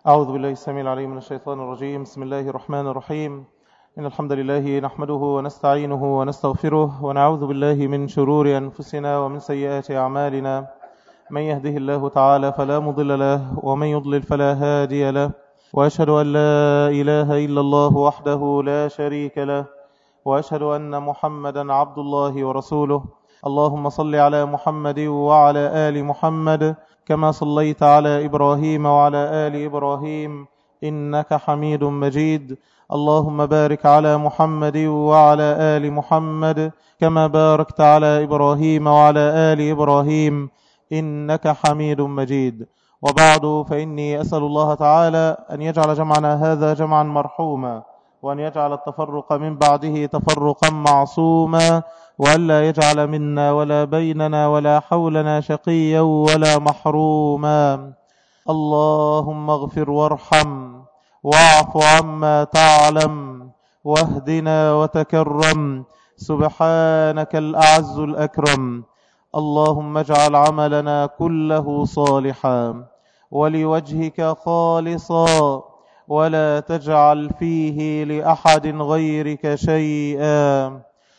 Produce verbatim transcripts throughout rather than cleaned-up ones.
أعوذ بالله السميع العليم من الشيطان الرجيم. بسم الله الرحمن الرحيم. إن الحمد لله نحمده ونستعينه ونستغفره ونعوذ بالله من شرور أنفسنا ومن سيئات أعمالنا. من يهده الله تعالى فلا مضل له ومن يضلل فلا هادي له، وأشهد أن لا إله إلا الله وحده لا شريك له، وأشهد أن محمدا عبد الله ورسوله. اللهم صل على محمد وعلى آل محمد كما صليت على إبراهيم وعلى آل إبراهيم إنك حميد مجيد. اللهم بارك على محمد وعلى آل محمد كما باركت على إبراهيم وعلى آل إبراهيم إنك حميد مجيد. وبعد، فإني أسأل الله تعالى أن يجعل جمعنا هذا جمعا مرحوما، وأن يجعل التفرق من بعده تفرقا معصوما، وألا يجعل منا ولا بيننا ولا حولنا شقيا ولا محروما. اللهم اغفر وارحم واعف عما تعلم واهدنا وتكرم، سبحانك الأعز الأكرم. اللهم اجعل عملنا كله صالحا ولوجهك خالصا، ولا تجعل فيه لأحد غيرك شيئا.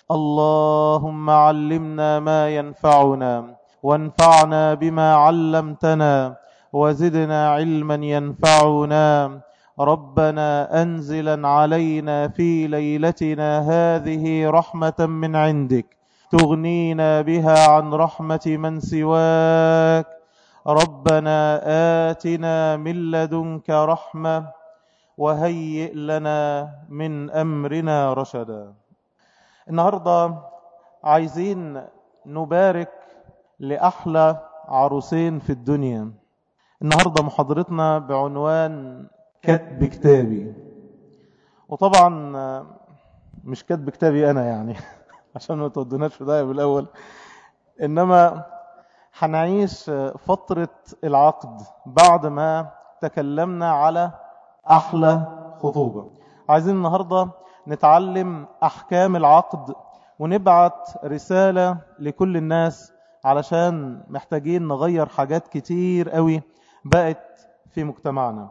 اللهم علمنا ما ينفعنا وانفعنا بما علمتنا وزدنا علما ينفعنا. ربنا أنزلا علينا في ليلتنا هذه رحمة من عندك تغنينا بها عن رحمة من سواك. ربنا آتنا من لدنك رحمة وهيئ لنا من أمرنا رشدا. النهاردة عايزين نبارك لأحلى عروسين في الدنيا. النهاردة محاضرتنا بعنوان كتب كتابي، وطبعا مش كتب كتابي أنا يعني عشان ما تودوناش في داية بالأول، إنما هنعيش فترة العقد بعد ما تكلمنا على أحلى خطوبة. عايزين النهاردة نتعلم أحكام العقد ونبعت رسالة لكل الناس، علشان محتاجين نغير حاجات كتير قوي بقت في مجتمعنا.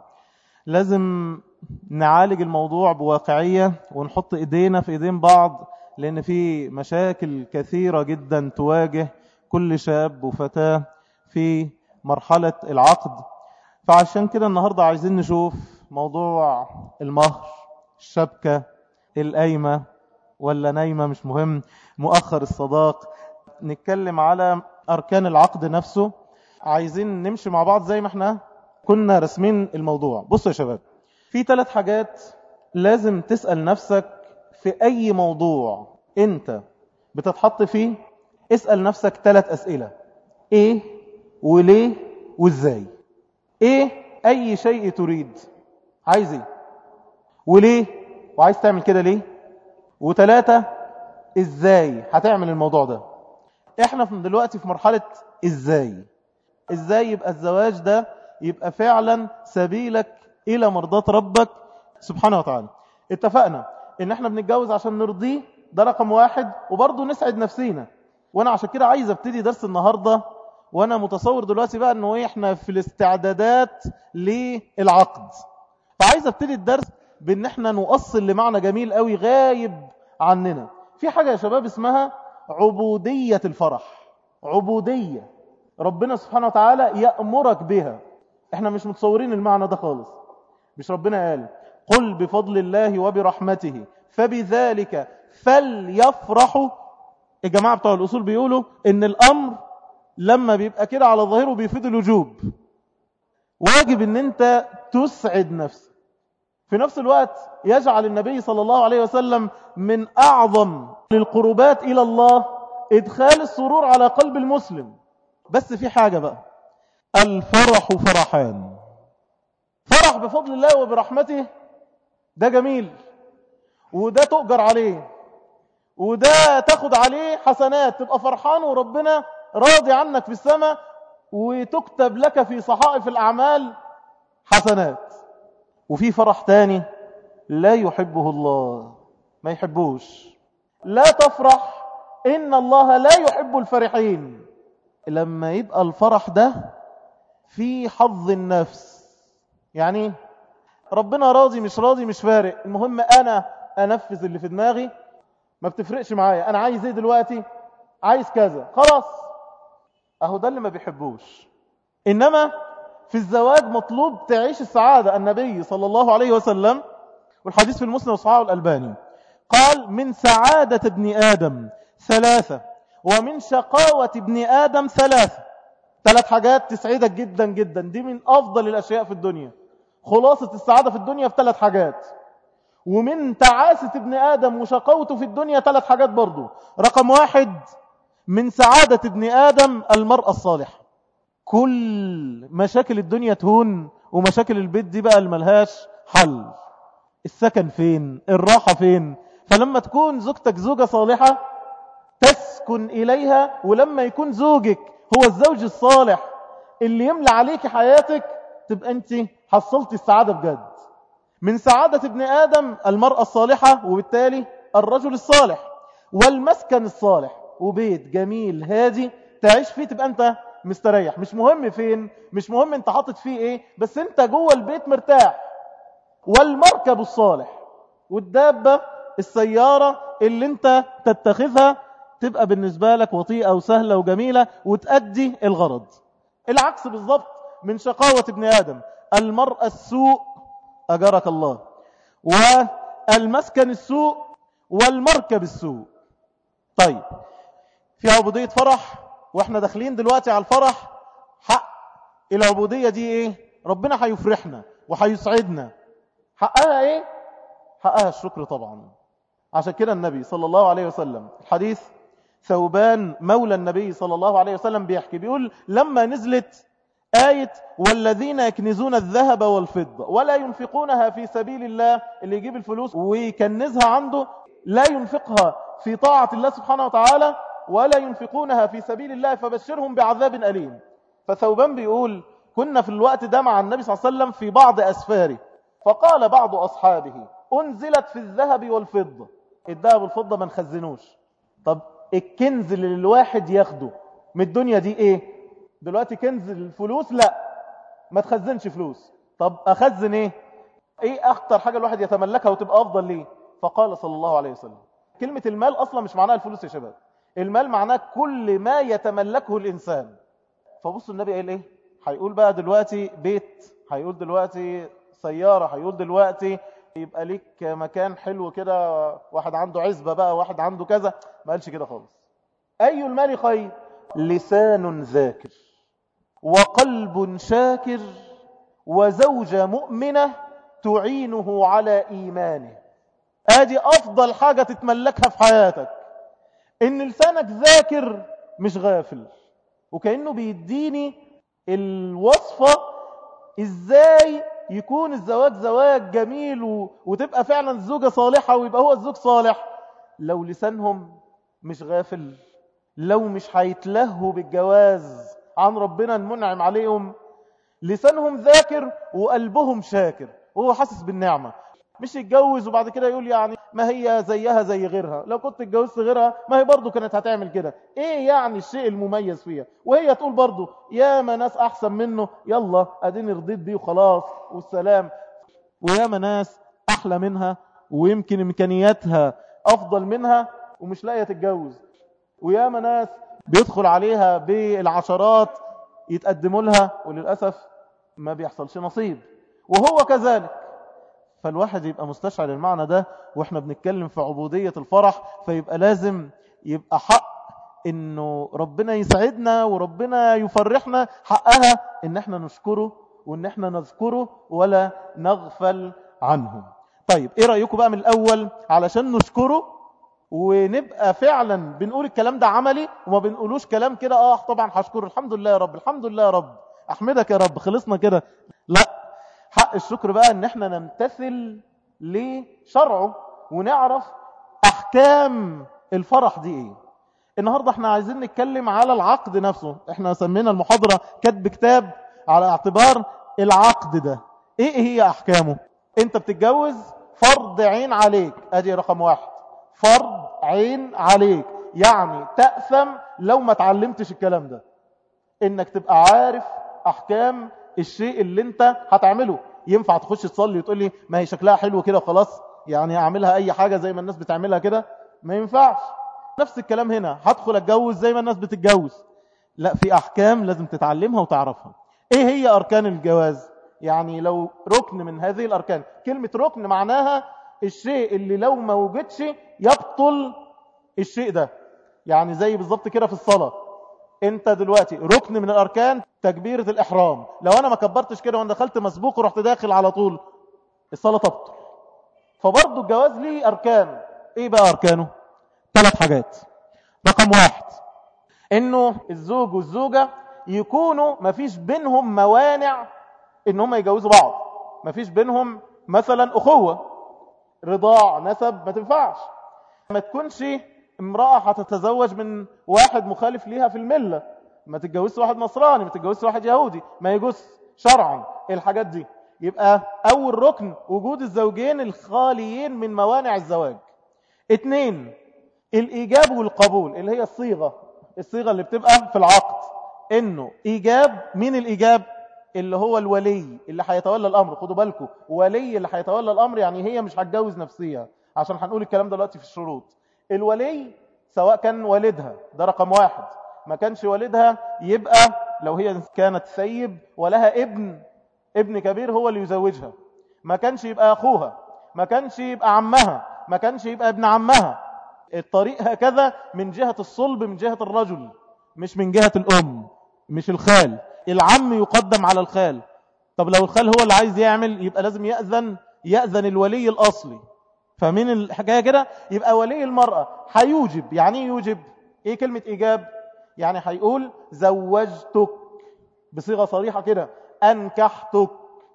لازم نعالج الموضوع بواقعية ونحط إيدينا في إيدين بعض، لأن في مشاكل كثيرة جدا تواجه كل شاب وفتاة في مرحلة العقد. فعشان كده النهاردة عايزين نشوف موضوع المهر، الشبكة، القايمة ولا نايمة مش مهم، مؤخر الصداق، نتكلم على أركان العقد نفسه. عايزين نمشي مع بعض زي ما احنا كنا رسمين الموضوع. بصوا يا شباب، في ثلاث حاجات لازم تسأل نفسك في أي موضوع انت بتتحط فيه. اسأل نفسك ثلاث أسئلة: ايه وليه وازاي. ايه؟ أي شيء تريد، عايز ايه؟ وليه؟ وعايز تعمل كده ليه؟ وثلاثة، ازاي هتعمل الموضوع ده. احنا دلوقتي في مرحلة ازاي. ازاي يبقى الزواج ده يبقى فعلا سبيلك الى مرضاة ربك سبحانه وتعالى. اتفقنا ان احنا بنتجوز عشان نرضيه، ده رقم واحد، وبرضه نسعد نفسينا. وانا عشان كده عايز ابتدي درس النهاردة وانا متصور دلوقتي بقى انه احنا في الاستعدادات للعقد. فعايز ابتدي الدرس بان احنا نوصل لمعنى جميل قوي غايب عننا. في حاجة يا شباب اسمها عبودية الفرح. عبودية ربنا سبحانه وتعالى يأمرك بها. احنا مش متصورين المعنى ده خالص. مش ربنا قال قل بفضل الله وبرحمته فبذلك فليفرحوا؟ الجماعة بتوع الأصول بيقولوا ان الأمر لما بيبقى كده على ظاهره بيفيد الوجوب. واجب ان انت تسعد نفسك. في نفس الوقت يجعل النبي صلى الله عليه وسلم من أعظم القربات إلى الله إدخال السرور على قلب المسلم. بس في حاجة بقى، الفرح فرحان. فرح بفضل الله وبرحمته ده جميل، وده تؤجر عليه، وده تاخد عليه حسنات، تبقى فرحان وربنا راضي عنك في السماء، وتكتب لك في صحائف الأعمال حسنات. وفي فرح تاني لا يحبه الله، ما يحبوش. لا تفرح إن الله لا يحب الفرحين. لما يبقى الفرح ده في حظ النفس، يعني ربنا راضي مش راضي مش فارق، المهم أنا أنفذ اللي في دماغي، ما بتفرقش معايا أنا عايز إيه دلوقتي، عايز كذا خلاص. أهو ده اللي ما بيحبوش. إنما في الزواج مطلوب تعيش السعادة. النبي صلى الله عليه وسلم والحديث في المسلم وصححه الألباني قال: من سعادة ابن آدم ثلاثة ومن شقاوة ابن آدم ثلاثة. ثلاث حاجات تسعدك جدا جدا، دي من أفضل الأشياء في الدنيا. خلاصة السعادة في الدنيا في ثلاث حاجات. ومن تعاسة ابن آدم وشقاوته في الدنيا ثلاث حاجات برضو. رقم واحد، من سعادة ابن آدم المرأة الصالحة. كل مشاكل الدنيا تهون، ومشاكل البيت دي بقى الملهاش حل. السكن فين؟ الراحة فين؟ فلما تكون زوجتك زوجة صالحة تسكن إليها، ولما يكون زوجك هو الزوج الصالح اللي يملى عليك حياتك، تبقى أنت حصلت السعادة بجد. من سعادة ابن آدم المرأة الصالحة، وبالتالي الرجل الصالح، والمسكن الصالح، وبيت جميل هادي تعيش فيه تبقى أنت مستريح. مش مهم فين، مش مهم أنت حاطط فيه إيه، بس أنت جوه البيت مرتاح. والمركب الصالح، والدابة السيارة اللي أنت تتخذها تبقى بالنسبة لك وطيئة وسهلة وجميلة وتأدي الغرض. العكس بالضبط من شقاوة ابن آدم المرأة السوء، أجرك الله، والمسكن السوء، والمركب السوء. طيب، في عبودية فرح، واحنا داخلين دلوقتي على الفرح. حق العبودية دي ايه؟ ربنا هيفرحنا وهيسعدنا. حقها ايه؟ حقها الشكر طبعا. عشان كده النبي صلى الله عليه وسلم، الحديث ثوبان مولى النبي صلى الله عليه وسلم بيحكي، بيقول: لما نزلت آية والذين يكنزون الذهب والفضة ولا ينفقونها في سبيل الله، اللي يجيب الفلوس ويكنزها عنده لا ينفقها في طاعة الله سبحانه وتعالى، ولا ينفقونها في سبيل الله فبشرهم بعذاب أليم. فثوبان بيقول: كنا في الوقت ده مع النبي صلى الله عليه وسلم في بعض أسفاره، فقال بعض أصحابه: أنزلت في الذهب والفضة. الذهب والفضة ما نخزنوش. طب الكنز اللي الواحد ياخده من الدنيا دي ايه؟ دلوقتي كنز الفلوس، لا ما تخزنش فلوس. طب أخزن ايه؟ ايه اخطر حاجة الواحد يتملكها وتبقى افضل ليه؟ فقال صلى الله عليه وسلم، كلمة المال اصلا مش معناها الفلوس يا شباب، المال معناه كل ما يتملكه الانسان. فبص النبي قال ايه؟ هيقول بقى دلوقتي بيت، هيقول دلوقتي سيارة، هيقول دلوقتي يبقى ليك مكان حلو كده، واحد عنده عزبة بقى، واحد عنده كذا. ما قالش كده خالص. أي المال خير؟ لسان ذاكر، وقلب شاكر، وزوجة مؤمنة تعينه على إيمانه. ادي أفضل حاجة تتملكها في حياتك، إن لسانك ذاكر مش غافل. وكأنه بيديني الوصفة إزاي يكون الزواج زواج جميل و... وتبقى فعلا الزوجة صالحة ويبقى هو الزوج صالح. لو لسانهم مش غافل، لو مش هيتلهوا بالجواز عن ربنا المنعم عليهم، لسانهم ذاكر وقلبهم شاكر وهو حاسس بالنعمة. مش يتجوز وبعد كده يقول يعني ما هي زيها زي غيرها، لو كنت اتجوزت غيرها ما هي برضو كانت هتعمل كده، ايه يعني الشيء المميز فيها؟ وهي تقول برضو يا ما ناس احسن منه، يلا اديني رضيت بيه وخلاص والسلام. ويا ما ناس احلى منها ويمكن امكانياتها افضل منها ومش لاقيه تتجوز. ويا ما ناس بيدخل عليها بالعشرات يتقدموا لها وللاسف ما بيحصلش نصيب، وهو كذلك. فالواحد يبقى مستشعر المعنى ده واحنا بنتكلم في عبودية الفرح. فيبقى لازم يبقى حق انه ربنا يسعدنا وربنا يفرحنا، حقها ان احنا نشكره وان احنا نذكره ولا نغفل عنه. طيب ايه رأيكم بقى من الاول علشان نشكره ونبقى فعلا بنقول الكلام ده عملي وما بنقولوش كلام كده اه طبعا هشكره الحمد لله يا رب الحمد لله يا رب احمدك يا رب خلصنا كده. لا، حق الشكر بقى ان احنا نمتثل لشرعه ونعرف احكام الفرح دي ايه. النهاردة احنا عايزين نتكلم على العقد نفسه. احنا سمينا المحاضرة كتب كتاب على اعتبار العقد ده ايه هي احكامه. انت بتتجوز فرض عين عليك، ادي رقم واحد، فرض عين عليك، يعني تأثم لو ما تعلمتش الكلام ده، انك تبقى عارف احكام الشيء اللي انت هتعمله. ينفع تخش تصلي وتقول لي ما هي شكلها حلو كده وخلاص، يعني اعملها اي حاجة زي ما الناس بتعملها كده؟ ما ينفعش. نفس الكلام هنا، هدخل اتجوز زي ما الناس بتتجوز؟ لا، في احكام لازم تتعلمها وتعرفها. ايه هي اركان الجواز؟ يعني لو ركن من هذه الاركان، كلمة ركن معناها الشيء اللي لو ما وجدش يبطل الشيء ده. يعني زي بالظبط كده في الصلاة، انت دلوقتي ركن من الاركان تكبيرة الاحرام، لو انا ما كبرتش كده وانا دخلت مسبوق ورحت داخل على طول، الصلاة تبطل. فبرضه الجواز ليه اركان. ايه بقى اركانه؟ ثلاث حاجات. رقم واحد، انه الزوج والزوجة يكونوا ما فيش بينهم موانع ان هم يجوزوا بعض. ما فيش بينهم مثلا اخوة، رضاع، نسب، ما تنفعش. ما تكونش امرأة هتتزوج من واحد مخالف ليها في الملة، ما تتجوزش واحد نصراني، ما تتجوزش واحد يهودي، ما يجوز شرعا الحاجات دي. يبقى اول ركن وجود الزوجين الخاليين من موانع الزواج. اتنين، الايجاب والقبول، اللي هي الصيغة الصيغة اللي بتبقى في العقد، انه ايجاب. مين الايجاب؟ اللي هو الولي اللي هيتولى الامر. خدوا بالكم، ولي اللي هيتولى الامر، يعني هي مش هتجوز نفسها، عشان هنقول الكلام ده دلوقتي في الشروط. الولي سواء كان والدها، ده رقم واحد. ما كانش والدها، يبقى لو هي كانت ثيب ولها ابن ابن كبير هو اللي يزوجها. ما كانش يبقى اخوها، ما كانش يبقى عمها، ما كانش يبقى ابن عمها. الطريق هكذا من جهة الصلب، من جهة الرجل، مش من جهة الأم، مش الخال. العم يقدم على الخال. طب لو الخال هو اللي عايز يعمل، يبقى لازم يأذن يأذن الولي الأصلي. فمن الحكاية كده يبقى ولي المرأة هيوجب. يعني ايه يوجب؟ ايه كلمة إيجاب؟ يعني هيقول زوجتك بصيغة صريحة كده، أنكحتك.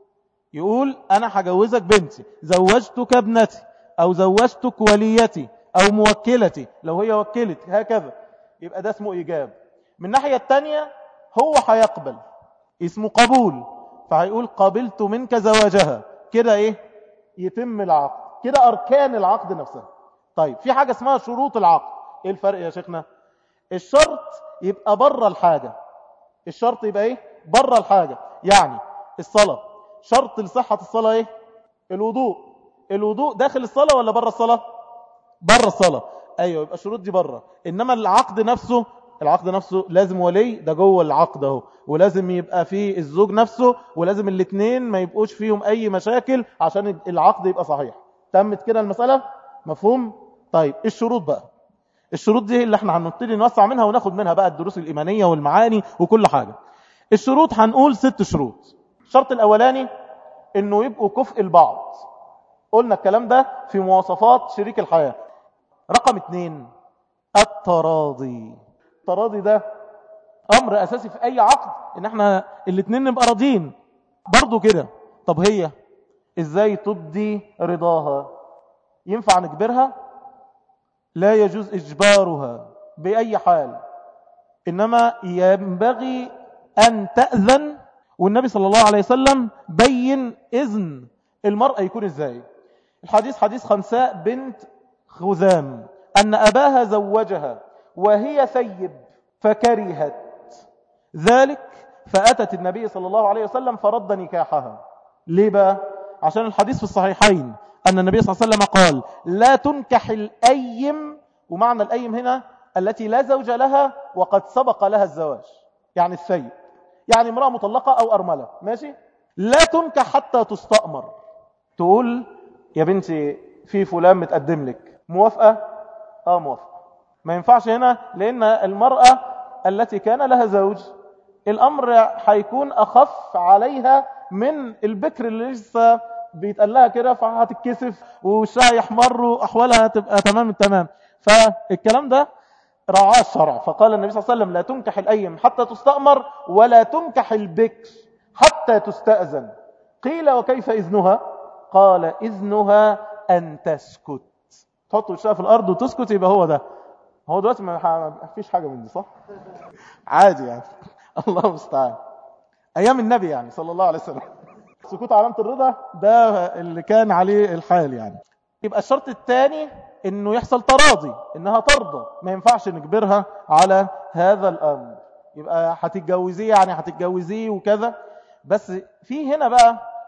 يقول أنا هجوزك بنتي، زوجتك ابنتي، أو زوجتك وليتي أو موكلتي لو هي وكلت، هكذا. يبقى ده اسمه إيجاب. من الناحية التانية هو هيقبل، اسمه قبول. فهيقول قبلت منك زواجها. كده ايه؟ يتم العقد. كده أركان العقد نفسها. طيب في حاجة اسمها شروط العقد. ايه الفرق يا شيخنا؟ الشرط يبقى بره الحاجة. الشرط يبقى ايه؟ بره الحاجة. يعني الصلاة، شرط لصحة الصلاة ايه؟ الوضوء. الوضوء داخل الصلاة ولا بره الصلاة؟ بره الصلاة. ايوه، يبقى الشروط دي بره. انما العقد نفسه، العقد نفسه لازم ولي، ده جوه العقد اهو. ولازم يبقى فيه الزوج نفسه، ولازم الاثنين ما يبقوش فيهم اي مشاكل عشان العقد يبقى صحيح. تمت كده المسألة؟ مفهوم؟ طيب الشروط بقى. الشروط دي اللي احنا هنبتدي نوسع منها وناخد منها بقى الدروس الإيمانية والمعاني وكل حاجة. الشروط هنقول ست شروط. الشرط الأولاني انه يبقوا كفء البعض. قلنا الكلام ده في مواصفات شريك الحياة. رقم اتنين، التراضي. التراضي ده امر اساسي في اي عقد، ان احنا الاتنين نبقى راضيين. برضو كده. طب هي ازاي تبدي رضاها؟ ينفع نجبرها؟ لا يجوز اجبارها باي حال، انما ينبغي ان تأذن. والنبي صلى الله عليه وسلم بين اذن المرأة يكون ازاي. الحديث حديث خنساء بنت خزام ان اباها زوجها وهي ثيب فكرهت ذلك، فأتت النبي صلى الله عليه وسلم فرد نكاحها. ليه بقى؟ عشان الحديث في الصحيحين أن النبي صلى الله عليه وسلم قال لا تنكح الأيم. ومعنى الأيم هنا التي لا زوج لها وقد سبق لها الزواج، يعني الثيب، يعني امرأة مطلقة أو أرملة. ماشي؟ لا تنكح حتى تستأمر. تقول يا بنتي في فلان متقدم لك، موافقة؟ آه موافقة. ما ينفعش هنا، لأن المرأة التي كان لها زوج الأمر هيكون أخف عليها من البكر اللي لسه بيتقال لها كده، فهتتكسف ووشها يحمر وأحوالها تبقى تمام التمام. فالكلام ده رعاه الشرع. فقال النبي صلى الله عليه وسلم لا تنكح الأيم حتى تستأمر ولا تنكح البكر حتى تستأذن. قيل وكيف إذنها؟ قال إذنها أن تسكت. تحط وشها في الأرض وتسكت، يبقى هو ده. هو دلوقتي ما فيش حاجة من دي، صح؟ عادي يعني. الله المستعان. أيام النبي يعني صلى الله عليه وسلم سكوت علامة الرضا، ده اللي كان عليه الحال يعني. يبقى الشرط الثاني انه يحصل تراضي، انها ترضى. ما ينفعش نجبرها على هذا الامر. يبقى هتتجوزيه يعني هتتجوزيه وكذا. بس في هنا بقى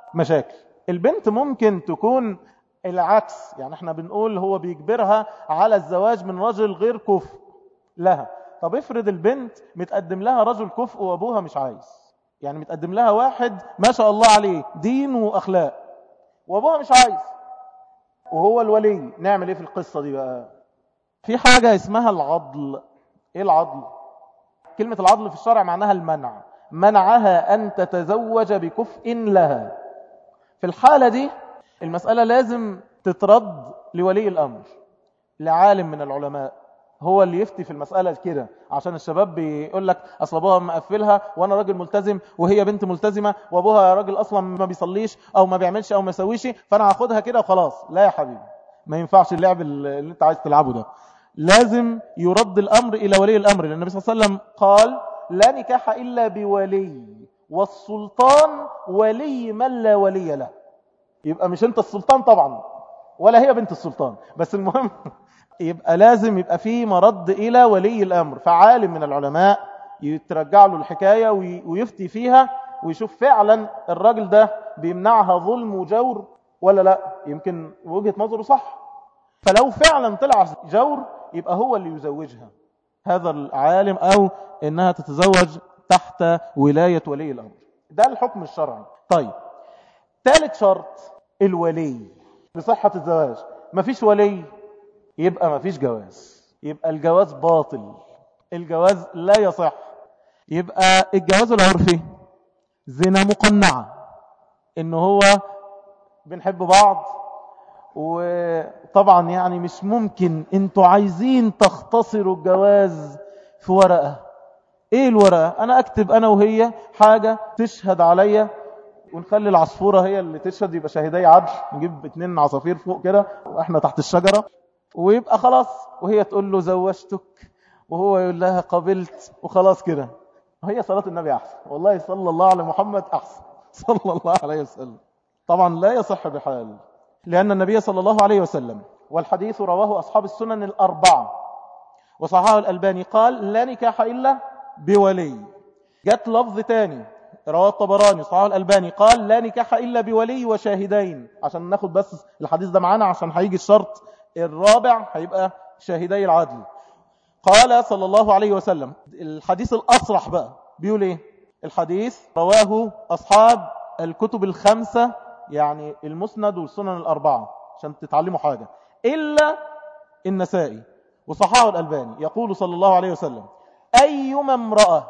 مشاكل. البنت ممكن تكون العكس، يعني احنا بنقول هو بيجبرها على الزواج من رجل غير كفء لها. طب افرض البنت متقدم لها رجل كفء وابوها مش عايز، يعني متقدم لها واحد ما شاء الله عليه دين واخلاق وابوها مش عايز وهو الولي، نعمل ايه في القصة دي بقى؟ في حاجة اسمها العضل. ايه العضل؟ كلمة العضل في الشرع معناها المنع، منعها ان تتزوج بكفء لها. في الحالة دي المسألة لازم تترد لولي الامر، لعالم من العلماء هو اللي يفتي في المسألة كده، عشان الشباب بيقول لك اصل ابوها مقفلها وانا راجل ملتزم وهي بنت ملتزمة وابوها راجل اصلا ما بيصليش او ما بيعملش او ما يسويش، فانا هاخدها كده وخلاص. لا يا حبيبي، ما ينفعش اللعب اللي انت عايز تلعبه ده. لازم يرد الامر الى ولي الامر، لان النبي صلى الله عليه وسلم قال لا نكاح الا بولي والسلطان ولي من لا ولي له. يبقى مش انت السلطان طبعا ولا هي بنت السلطان، بس المهم يبقى لازم يبقى فيه مرد إلى ولي الأمر، فعالم من العلماء يترجع له الحكاية ويفتي فيها ويشوف فعلا الراجل ده بيمنعها ظلم وجور ولا لا، يمكن وجهة نظره صح. فلو فعلا طلع جور يبقى هو اللي يزوجها هذا العالم، أو إنها تتزوج تحت ولاية ولي الأمر. ده الحكم الشرعي. طيب، ثالث شرط الولي بصحة الزواج. مفيش ولي يبقى مفيش جواز، يبقى الجواز باطل، الجواز لا يصح. يبقى الجواز العرفي زنا مقنعة، انه هو بنحب بعض وطبعا يعني مش ممكن انتوا عايزين تختصروا الجواز في ورقة. ايه الورقة؟ انا اكتب انا وهي حاجة تشهد عليا ونخلي العصفورة هي اللي تشهد، يبقى شهدي عدل، نجيب اتنين عصافير فوق كده واحنا تحت الشجرة ويبقى خلاص، وهي تقول له زوجتك وهو يقول لها قبلت وخلاص كده. هي صلاة النبي أحسن، والله صلى الله على محمد أحسن صلى الله عليه وسلم. طبعا لا يصح بحال، لأن النبي صلى الله عليه وسلم، والحديث رواه أصحاب السنن الأربعة وصححه الألباني، قال لا نكاح إلا بولي. جت لفظ تاني رواه الطبراني صححه الألباني، قال لا نكاح إلا بولي وشاهدين. عشان ناخد بس الحديث ده معانا، عشان هيجي الشرط الرابع هيبقى شاهدي العدل. قال صلى الله عليه وسلم، الحديث الأصرح بقى بيقول ايه؟ الحديث رواه أصحاب الكتب الخمسة، يعني المسند والسنن الأربعة، عشان تتعلموا حاجة، إلا النسائي وصححه الألباني. يقول صلى الله عليه وسلم أيما امرأة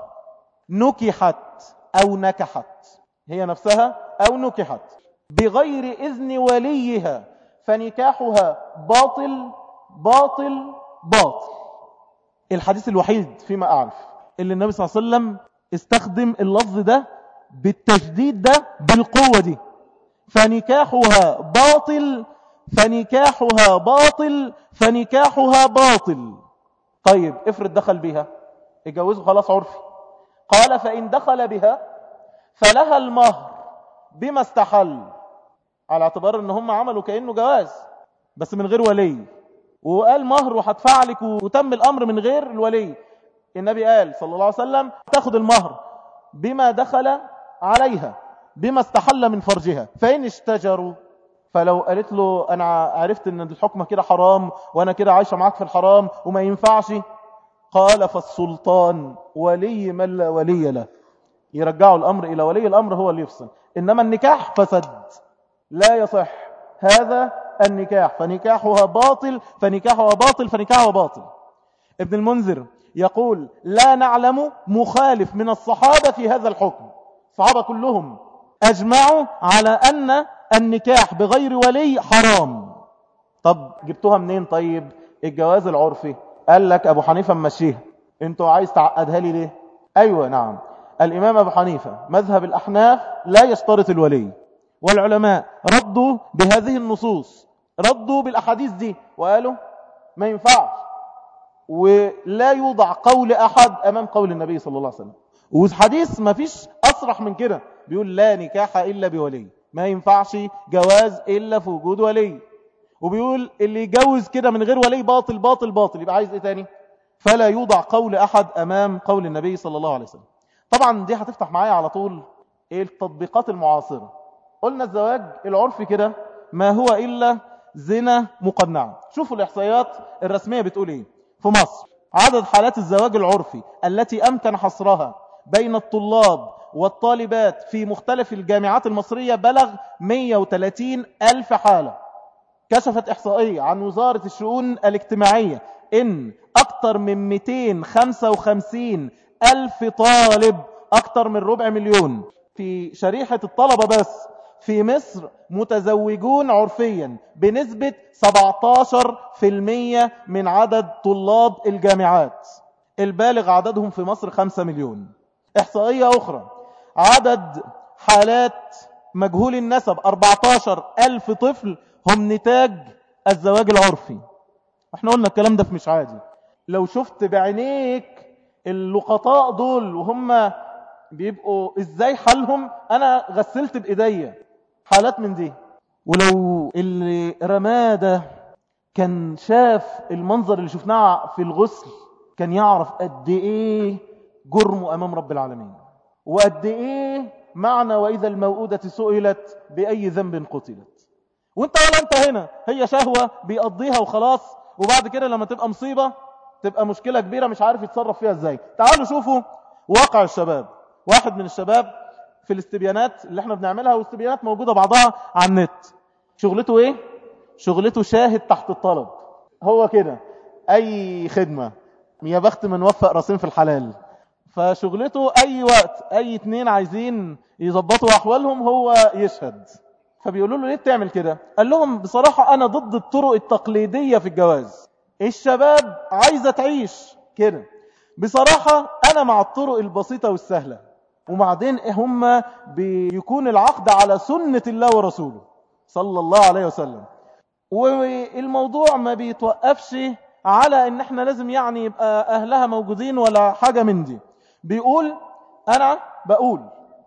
نكحت أو نكحت، هي نفسها أو نكحت بغير إذن وليها فنكاحها باطل باطل باطل. الحديث الوحيد فيما أعرف اللي النبي صلى الله عليه وسلم استخدم اللفظ ده بالتشديد ده بالقوة دي، فنكاحها باطل فنكاحها باطل فنكاحها باطل. طيب افرض دخل بها، اتجوزوا خلاص عرفي. قال فإن دخل بها فلها المهر بما استحل، على اعتبار ان هم عملوا كأنه جواز بس من غير ولي، وقال مهر وهدفع لك، وتم الامر من غير الولي. النبي قال صلى الله عليه وسلم تاخد المهر بما دخل عليها بما استحل من فرجها، فإن اشتجروا، فلو قالت له انا عرفت ان الحكم كده حرام وانا كده عايشة معاك في الحرام وما ينفعش، قال فالسلطان ولي من لا ولي له، يرجعوا الامر الى ولي الامر هو اللي يفصل. انما النكاح فسد لا يصح، هذا النكاح فنكاحها باطل فنكاحها باطل فنكاحها باطل. ابن المنذر يقول لا نعلم مخالف من الصحابة في هذا الحكم، الصحابة كلهم أجمعوا على أن النكاح بغير ولي حرام. طب جبتوها منين؟ طيب الجواز العرفي قال لك أبو حنيفة ممشيها، انتوا عايز تعقدها لي ليه؟ أيوة نعم، الإمام أبو حنيفة مذهب الأحناف لا يشترط الولي، والعلماء ردوا بهذه النصوص، ردوا بالأحاديث دي وقالوا ما ينفعش، ولا يوضع قول أحد أمام قول النبي صلى الله عليه وسلم. والحديث ما فيش أصرح من كده، بيقول لا نكاح إلا بولي، ما ينفعش جواز إلا في وجود ولي، وبيقول اللي يجوز كده من غير ولي باطل باطل باطل. يبقى عايز إيه تاني؟ فلا يوضع قول أحد أمام قول النبي صلى الله عليه وسلم. طبعا دي هتفتح معايا على طول إيه التطبيقات المعاصرة. قلنا الزواج العرفي كده ما هو إلا زنا مقنعة. شوفوا الإحصائيات الرسمية بتقول إيه في مصر. عدد حالات الزواج العرفي التي أمكن حصرها بين الطلاب والطالبات في مختلف الجامعات المصرية بلغ مئة وثلاثين ألف حالة. كشفت إحصائية عن وزارة الشؤون الاجتماعية إن أكثر من مئتين وخمسة وخمسين ألف طالب، أكثر من ربع مليون في شريحة الطلبة بس في مصر متزوجون عرفيا بنسبة سبعة عشر بالمئة من عدد طلاب الجامعات، البالغ عددهم في مصر خمسة مليون. إحصائية أخرى، عدد حالات مجهول النسب أربعة عشر ألف طفل هم نتاج الزواج العرفي. احنا قلنا الكلام ده في مش عادي. لو شفت بعينيك اللقطاء دول وهم بيبقوا ازاي حالهم، انا غسلت بايديا حالات من دي. ولو اللي رماده كان شاف المنظر اللي شفناه في الغسل كان يعرف قد ايه جرمه امام رب العالمين، وقد ايه معنى واذا الموءودة سئلت باي ذنب قتلت. وانت ولا انت هنا، هي شهوة بيقضيها وخلاص، وبعد كده لما تبقى مصيبة تبقى مشكلة كبيرة مش عارف يتصرف فيها ازاي. تعالوا شوفوا واقع الشباب. واحد من الشباب في الاستبيانات اللي احنا بنعملها، والاستبيانات موجودة بعضها على النت، شغلته ايه؟ شغلته شاهد تحت الطلب. هو كده اي خدمة، يا بخت من وفق راسين في الحلال. فشغلته اي وقت اي اتنين عايزين يظبطوا احوالهم هو يشهد. فبيقولوا له ليه بتعمل كده؟ قال لهم بصراحة انا ضد الطرق التقليدية في الجواز، الشباب عايزة تعيش كده. بصراحة انا مع الطرق البسيطة والسهلة، وبعدين هم بيكون العقد على سنة الله ورسوله صلى الله عليه وسلم، والموضوع ما بيتوقفش على ان احنا لازم يعني يبقى اهلها موجودين ولا حاجة من دي. بيقول انا بقول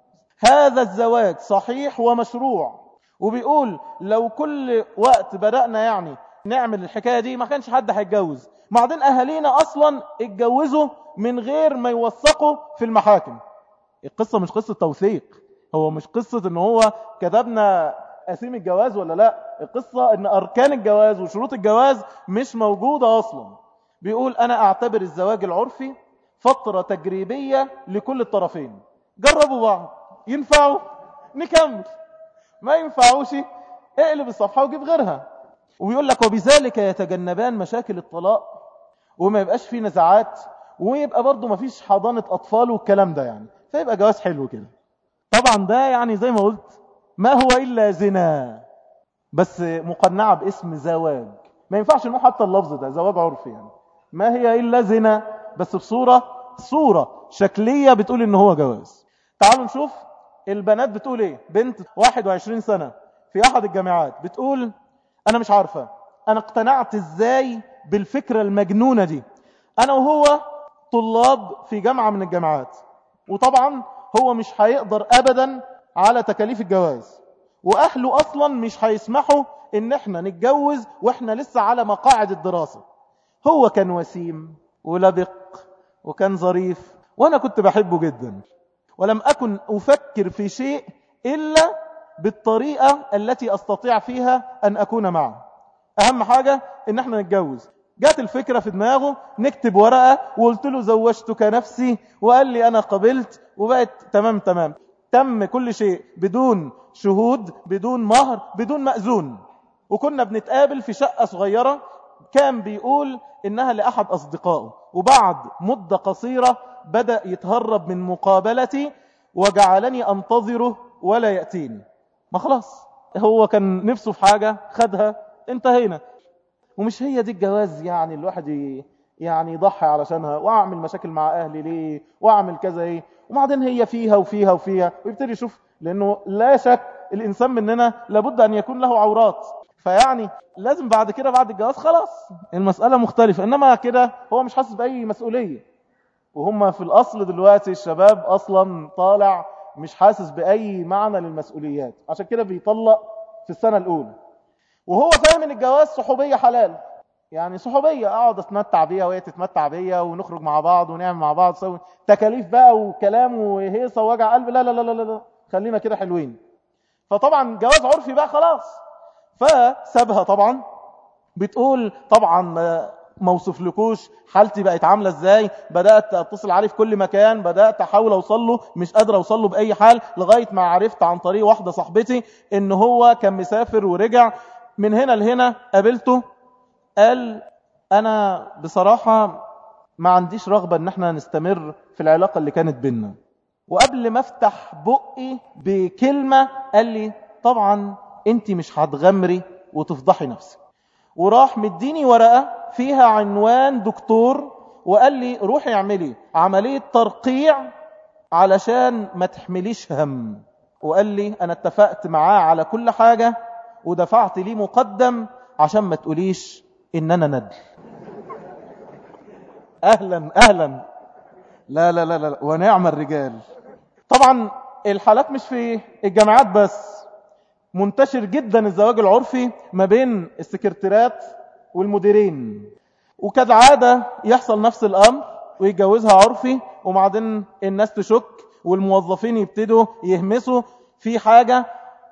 هذا الزواج صحيح ومشروع، وبيقول لو كل وقت بدأنا يعني نعمل الحكاية دي ما كانش حد هيتجوز. بعدين اهالينا اصلا اتجوزوا من غير ما يوثقوا في المحاكم. القصة مش قصة توثيق، هو مش قصة ان هو كتبنا أسيم الجواز ولا لا، القصة ان اركان الجواز وشروط الجواز مش موجودة اصلا. بيقول انا اعتبر الزواج العرفي فترة تجريبية لكل الطرفين، جربوا بعض، ينفعوا نكمل، ما ينفعوش اقلب الصفحة وجيب غيرها. وبيقول لك وبذلك يتجنبان مشاكل الطلاق، وما يبقاش فيه نزاعات، ويبقى برضو ما فيش حضانة أطفال والكلام ده يعني، فيبقى جواز حلو كده. طبعا ده يعني زي ما قلت ما هو إلا زنا، بس مقنعة باسم زواج. ما ينفعش نقول حتى اللفظ ده زواج عرفي، يعني ما هي إلا زنا بس بصورة صورة شكلية بتقول إن هو جواز. تعالوا نشوف البنات بتقول إيه. بنت واحد وعشرين سنة في أحد الجامعات بتقول أنا مش عارفة أنا اقتنعت إزاي بالفكرة المجنونة دي. أنا وهو طلاب في جامعة من الجامعات، وطبعا هو مش هيقدر أبدا على تكاليف الجواز، وأهله أصلا مش هيسمحوا إن احنا نتجوز وإحنا لسه على مقاعد الدراسة. هو كان وسيم ولبق وكان ظريف، وأنا كنت بحبه جدا، ولم أكن أفكر في شيء إلا بالطريقة التي أستطيع فيها أن أكون معه. أهم حاجة إن احنا نتجوز. جات الفكرة في دماغه نكتب ورقة، وقلت له زوجتك نفسي، وقال لي أنا قبلت، وبقت تمام تمام. تم كل شيء بدون شهود، بدون مهر، بدون مأذون. وكنا بنتقابل في شقة صغيرة، كان بيقول إنها لأحد أصدقائه، وبعد مدة قصيرة بدأ يتهرب من مقابلتي وجعلني أنتظره ولا يأتيني. ما خلاص هو كان نفسه في حاجة خدها، انتهينا. ومش هي دي الجواز يعني الواحد يعني يضحي علشانها، واعمل مشاكل مع اهلي ليه، واعمل كذا ايه، وبعدين هي فيها وفيها وفيها، ويبتدي يشوف. لانه لا شك الانسان مننا لابد ان يكون له عورات، فيعني لازم بعد كده بعد الجواز خلاص المسألة مختلفة. انما كده هو مش حاسس باي مسؤولية، وهم في الاصل دلوقتي الشباب اصلا طالع مش حاسس باي معنى للمسؤوليات، عشان كده بيطلق في السنة الاولى، وهو فاهم ان الجواز صحوبية حلال. يعني صحوبية اقعد اتمتع بيها وهي تتمتع بيها، ونخرج مع بعض ونعمل مع بعض، سوي تكاليف بقى وكلام وهيصة ووجع قلب، لا لا لا لا لا، خلينا كده حلوين. فطبعا جواز عرفي بقى خلاص. فسابها طبعا. بتقول طبعا ما اوصفلكوش حالتي بقت عامله ازاي، بدات اتصل عليه في كل مكان، بدات احاول اوصل له، مش قادر اوصل له باي حال، لغايه ما عرفت عن طريق واحده صاحبتي ان هو كان مسافر ورجع. من هنا لهنا قابلته، قال انا بصراحه ما عنديش رغبه ان احنا نستمر في العلاقه اللي كانت بينا. وقبل ما افتح بقي بكلمه قال لي طبعا انت مش هتغمري وتفضحي نفسك. وراح مديني ورقة فيها عنوان دكتور وقال لي روحي اعملي عملية ترقيع علشان ما تحمليش هم. وقال لي انا اتفقت معاه على كل حاجة ودفعت لي مقدم عشان ما تقوليش ان انا ندل. اهلا اهلا. لا لا لا لا ونعم الرجال. طبعا الحالات مش في الجامعات بس، منتشر جدا الزواج العرفي ما بين السكرتيرات والمديرين. وكالعادة يحصل نفس الأمر ويتجوزها عرفي، وبعدين الناس تشك والموظفين يبتدوا يهمسوا في حاجة.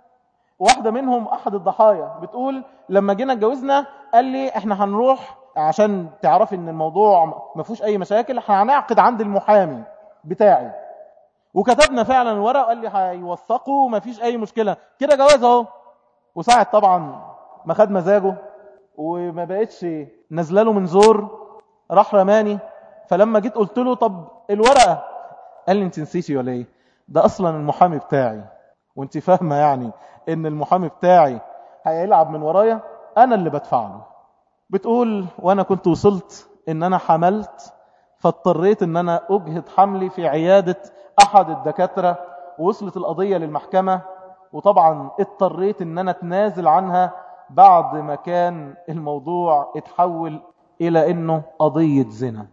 واحدة منهم أحد الضحايا بتقول لما جينا اتجوزنا قال لي احنا هنروح عشان تعرفي ان الموضوع ما فيهوش اي مشاكل، احنا هنعقد عند المحامي بتاعي. وكتبنا فعلا الورق وقال لي هيوثقوا ما فيش اي مشكلة كده جواز اهو. وساعد طبعا ما خد مزاجه وما بقتش نزلاله من زور، راح رماني. فلما جيت قلت له طب الورقة، قال لي انت نسيتي ولا ايه؟ ده اصلا المحامي بتاعي، وانت فاهمة يعني ان المحامي بتاعي هيلعب من ورايا، انا اللي بدفع له. بتقول وانا كنت وصلت ان انا حملت، فاضطريت ان انا اجهد حملي في عيادة احد الدكاترة، ووصلت القضية للمحكمة، وطبعا اضطريت ان انا اتنازل عنها بعد ما كان الموضوع اتحول الى انه قضية زنا.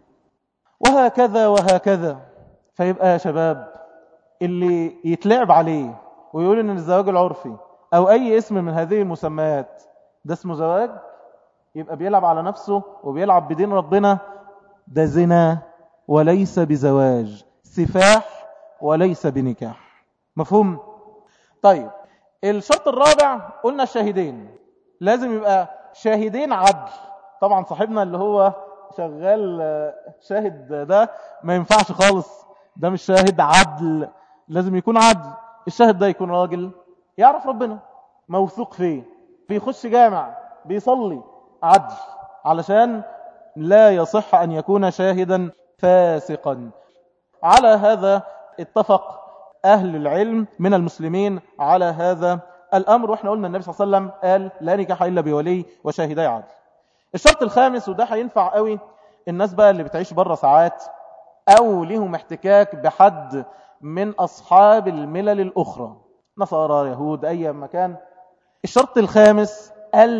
وهكذا وهكذا. فيبقى يا شباب اللي يتلعب عليه ويقول ان الزواج العرفي او اي اسم من هذه المسميات ده اسمه زواج، يبقى بيلعب على نفسه وبيلعب بدين ربنا. ده زنا وليس بزواج، سفاح وليس بنكاح. مفهوم؟ طيب الشرط الرابع قلنا الشاهدين، لازم يبقى شاهدين عدل. طبعا صاحبنا اللي هو شغال شاهد ده ما ينفعش خالص، ده مش شاهد عدل، لازم يكون عدل. الشاهد ده يكون راجل يعرف ربنا، موثوق فيه، بيخش جامع، بيصلي، عدل، علشان لا يصح أن يكون شاهدا فاسقا. على هذا اتفق أهل العلم من المسلمين على هذا الأمر. وإحنا قلنا النبي صلى الله عليه وسلم قال لا نكاح إلا بولي وشاهدي عدل. الشرط الخامس، وده هينفع قوي الناس بقى اللي بتعيش بره ساعات أو ليهم احتكاك بحد من أصحاب الملل الأخرى، نصارى، يهود، أي مكان. الشرط الخامس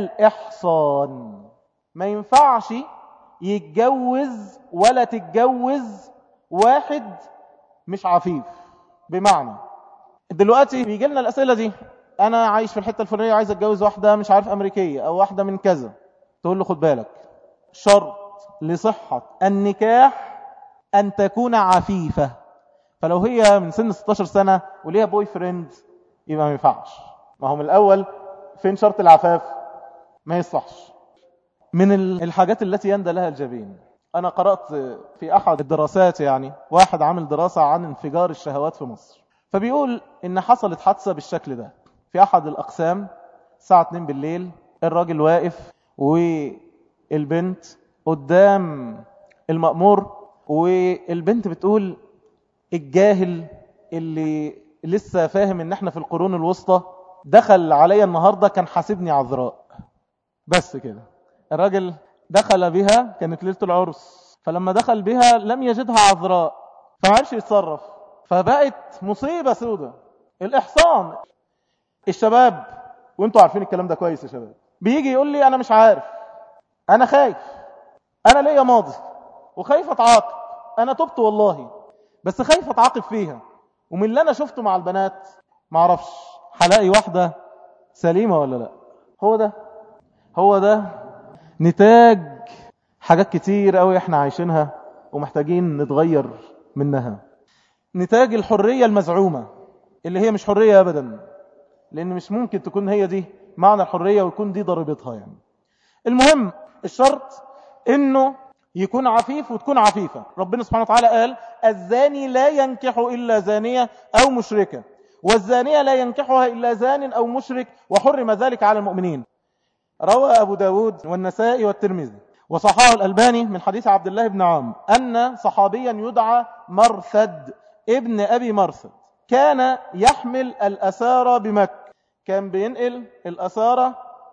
الإحصان. ما ينفعش يتجوز ولا تتجوز واحد مش عفيف. بمعنى دلوقتي بيجي لنا الأسئلة دي، أنا عايش في الحتة الفلانية عايز أتجوز واحدة مش عارف أمريكية أو واحدة من كذا. تقول له خد بالك، شرط لصحة النكاح أن تكون عفيفة. فلو هي من سن ستاشر سنة وليها بوي فريند يبقى ما ينفعش. ما هو من الأول فين شرط العفاف؟ ما يصحش. من الحاجات التي يندى لها الجبين، أنا قرأت في أحد الدراسات يعني واحد عامل دراسة عن انفجار الشهوات في مصر، فبيقول إن حصلت حادثة بالشكل ده في أحد الأقسام الساعة اتنين بالليل. الراجل واقف والبنت قدام المأمور، والبنت بتقول الجاهل اللي لسه فاهم إن احنا في القرون الوسطى دخل عليا النهاردة كان حاسبني عذراء. بس كده. الراجل دخل بها، كانت ليلة العرس، فلما دخل بها لم يجدها عذراء فما عرفش يتصرف، فبقت مصيبة سودة. الإحصان. الشباب وانتوا عارفين الكلام ده كويس يا شباب، بيجي يقول لي أنا مش عارف، أنا خايف، أنا ليا ماضي وخايف أتعاقب، أنا تبت والله بس خايف أتعاقب فيها، ومن اللي أنا شفته مع البنات ما عرفش هلاقي واحدة سليمة ولا لا. هو ده هو ده نتاج حاجات كتير قوي احنا عايشينها ومحتاجين نتغير منها. نتاج الحرية المزعومة اللي هي مش حرية أبدا. لأن مش ممكن تكون هي دي معنى الحرية ويكون دي ضريبتها يعني. المهم الشرط إنه يكون عفيف وتكون عفيفة. ربنا سبحانه وتعالى قال الزاني لا ينكح إلا زانية أو مشركة، والزانية لا ينكحها إلا زان أو مشرك، وحرم ذلك على المؤمنين. روى أبو داود والنسائي والترمذي وصححه الألباني من حديث عبد الله بن عام أن صحابيا يدعى مرثد ابن أبي مرثد كان يحمل الأسارى بمكة، كان بينقل الأسارى،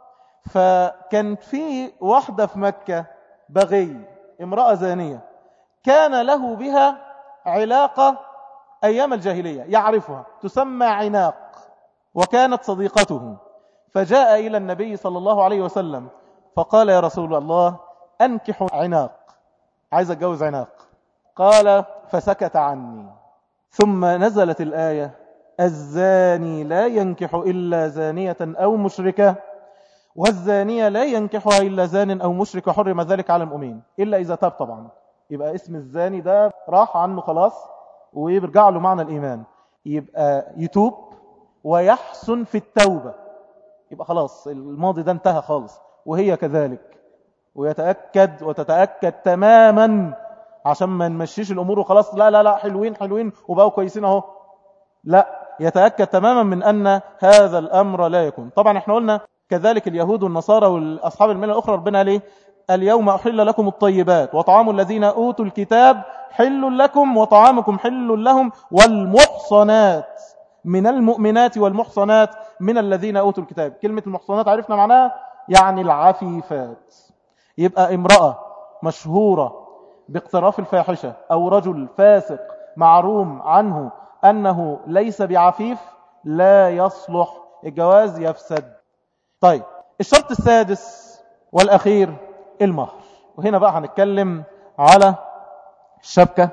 فكان في واحدة في مكة بغي، امرأة زانية، كان له بها علاقة أيام الجاهلية يعرفها، تسمى عناق، وكانت صديقته، فجاء إلى النبي صلى الله عليه وسلم فقال يا رسول الله أنكح عناق، عايز أتجوز عناق. قال فسكت عني، ثم نزلت الآية الزاني لا ينكح إلا زانية أو مشركة، والزانية لا ينكحها إلا زان أو مشرك، وحرم ذلك على المؤمنين إلا إذا تاب. طبعا يبقى اسم الزاني ده راح عنه خلاص ويرجع له معنى الإيمان، يبقى يتوب ويحسن في التوبة، يبقى خلاص الماضي ده انتهى خالص، وهي كذلك، ويتأكد وتتأكد تماما عشان ما نمشيش الأمور وخلاص لا لا لا حلوين حلوين وبقوا كويسين اهو، لا، يتأكد تماما من أن هذا الأمر لا يكون. طبعا احنا قلنا كذلك اليهود والنصارى والأصحاب الملة الأخرى، ربنا ليه اليوم أحل لكم الطيبات وطعام الذين أوتوا الكتاب حل لكم وطعامكم حل لهم والمحصنات من المؤمنات والمحصنات من الذين أوتوا الكتاب. كلمة المحصنات عرفنا معناها يعني العفيفات. يبقى امرأة مشهورة باقتراف الفاحشة أو رجل فاسق معروم عنه أنه ليس بعفيف لا يصلح الجواز، يفسد. طيب الشرط السادس والأخير المهر، وهنا بقى هنتكلم على الشبكة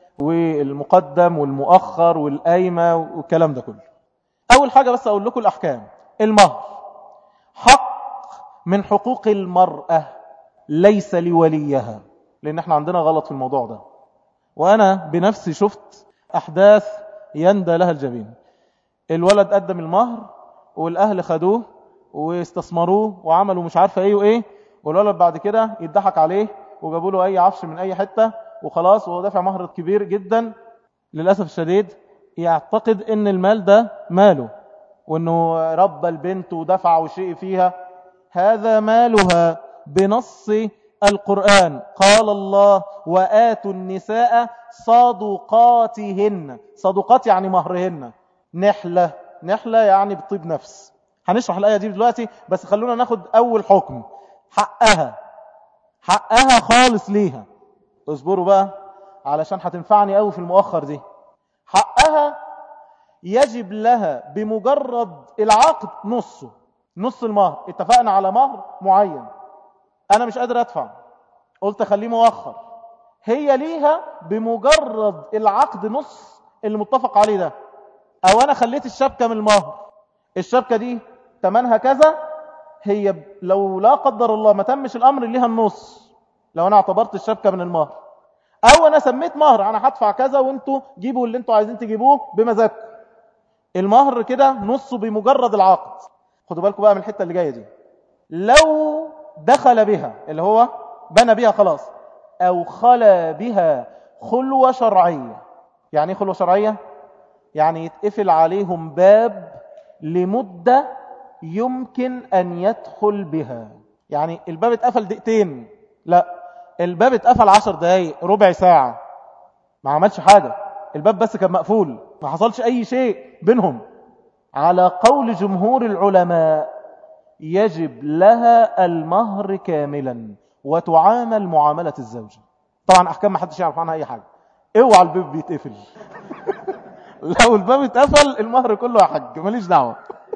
والمقدم والمؤخر والقايمة والكلام ده كله. أول حاجة بس أقول لكم الأحكام. المهر حق من حقوق المرأة ليس لوليها، لأن احنا عندنا غلط في الموضوع ده، وأنا بنفسي شفت أحداث يندى لها الجبين. الولد قدم المهر والأهل خدوه واستثمروه وعملوا مش عارفة ايه وايه، والولد بعد كده يضحك عليه وجابوا له اي عفش من اي حتة وخلاص، وهو دافع مهر كبير جدا. للأسف الشديد يعتقد ان المال ده ماله، وانه ربى البنت ودفع وشيء فيها. هذا مالها بنص القرآن، قال الله وآتوا النساء صدقاتهن، صدقات يعني مهرهن، نحلة، نحلة يعني بطيب نفس. هنشرح الآية دي دلوقتي، بس خلونا ناخد أول حكم، حقها، حقها خالص ليها. اصبروا بقى علشان هتنفعني قوي في المؤخر دي. حقها يجب لها بمجرد العقد نصه، نص المهر. اتفقنا على مهر معين، أنا مش قادر أدفع، قلت خليه مؤخر، هي ليها بمجرد العقد نص اللي متفق عليه ده. أو أنا خليت الشبكة من المهر، الشبكة دي تمنها كذا، هي لو لا قدر الله ما تمش الأمر ليها النص لو أنا اعتبرت الشبكة من المهر. أو أنا سميت مهر، أنا هدفع كذا وانتوا جيبوا اللي انتوا عايزين تجيبوه بمزاجكم، المهر كده نصه بمجرد العقد. خدوا بالكم بقى من الحتة اللي جاية دي. لو دخل بها اللي هو بنى بها خلاص، أو خلى بها خلوة شرعية. يعني ايه خلوة شرعية؟ يعني يتقفل عليهم باب لمدة يمكن أن يدخل بها. يعني الباب اتقفل دقيقتين، لا، الباب اتقفل عشر دقايق، ربع ساعة، ما عملش حاجة، الباب بس كان مقفول، ما حصلش أي شيء بينهم. على قول جمهور العلماء يجب لها المهر كاملا وتعامل معاملة الزوجة. طبعا أحكام ما حدش يعرف عنها أي حاجة. اوعى الباب بيتقفل لو الباب اتقفل المهر كله يا حاج، ماليش دعوة.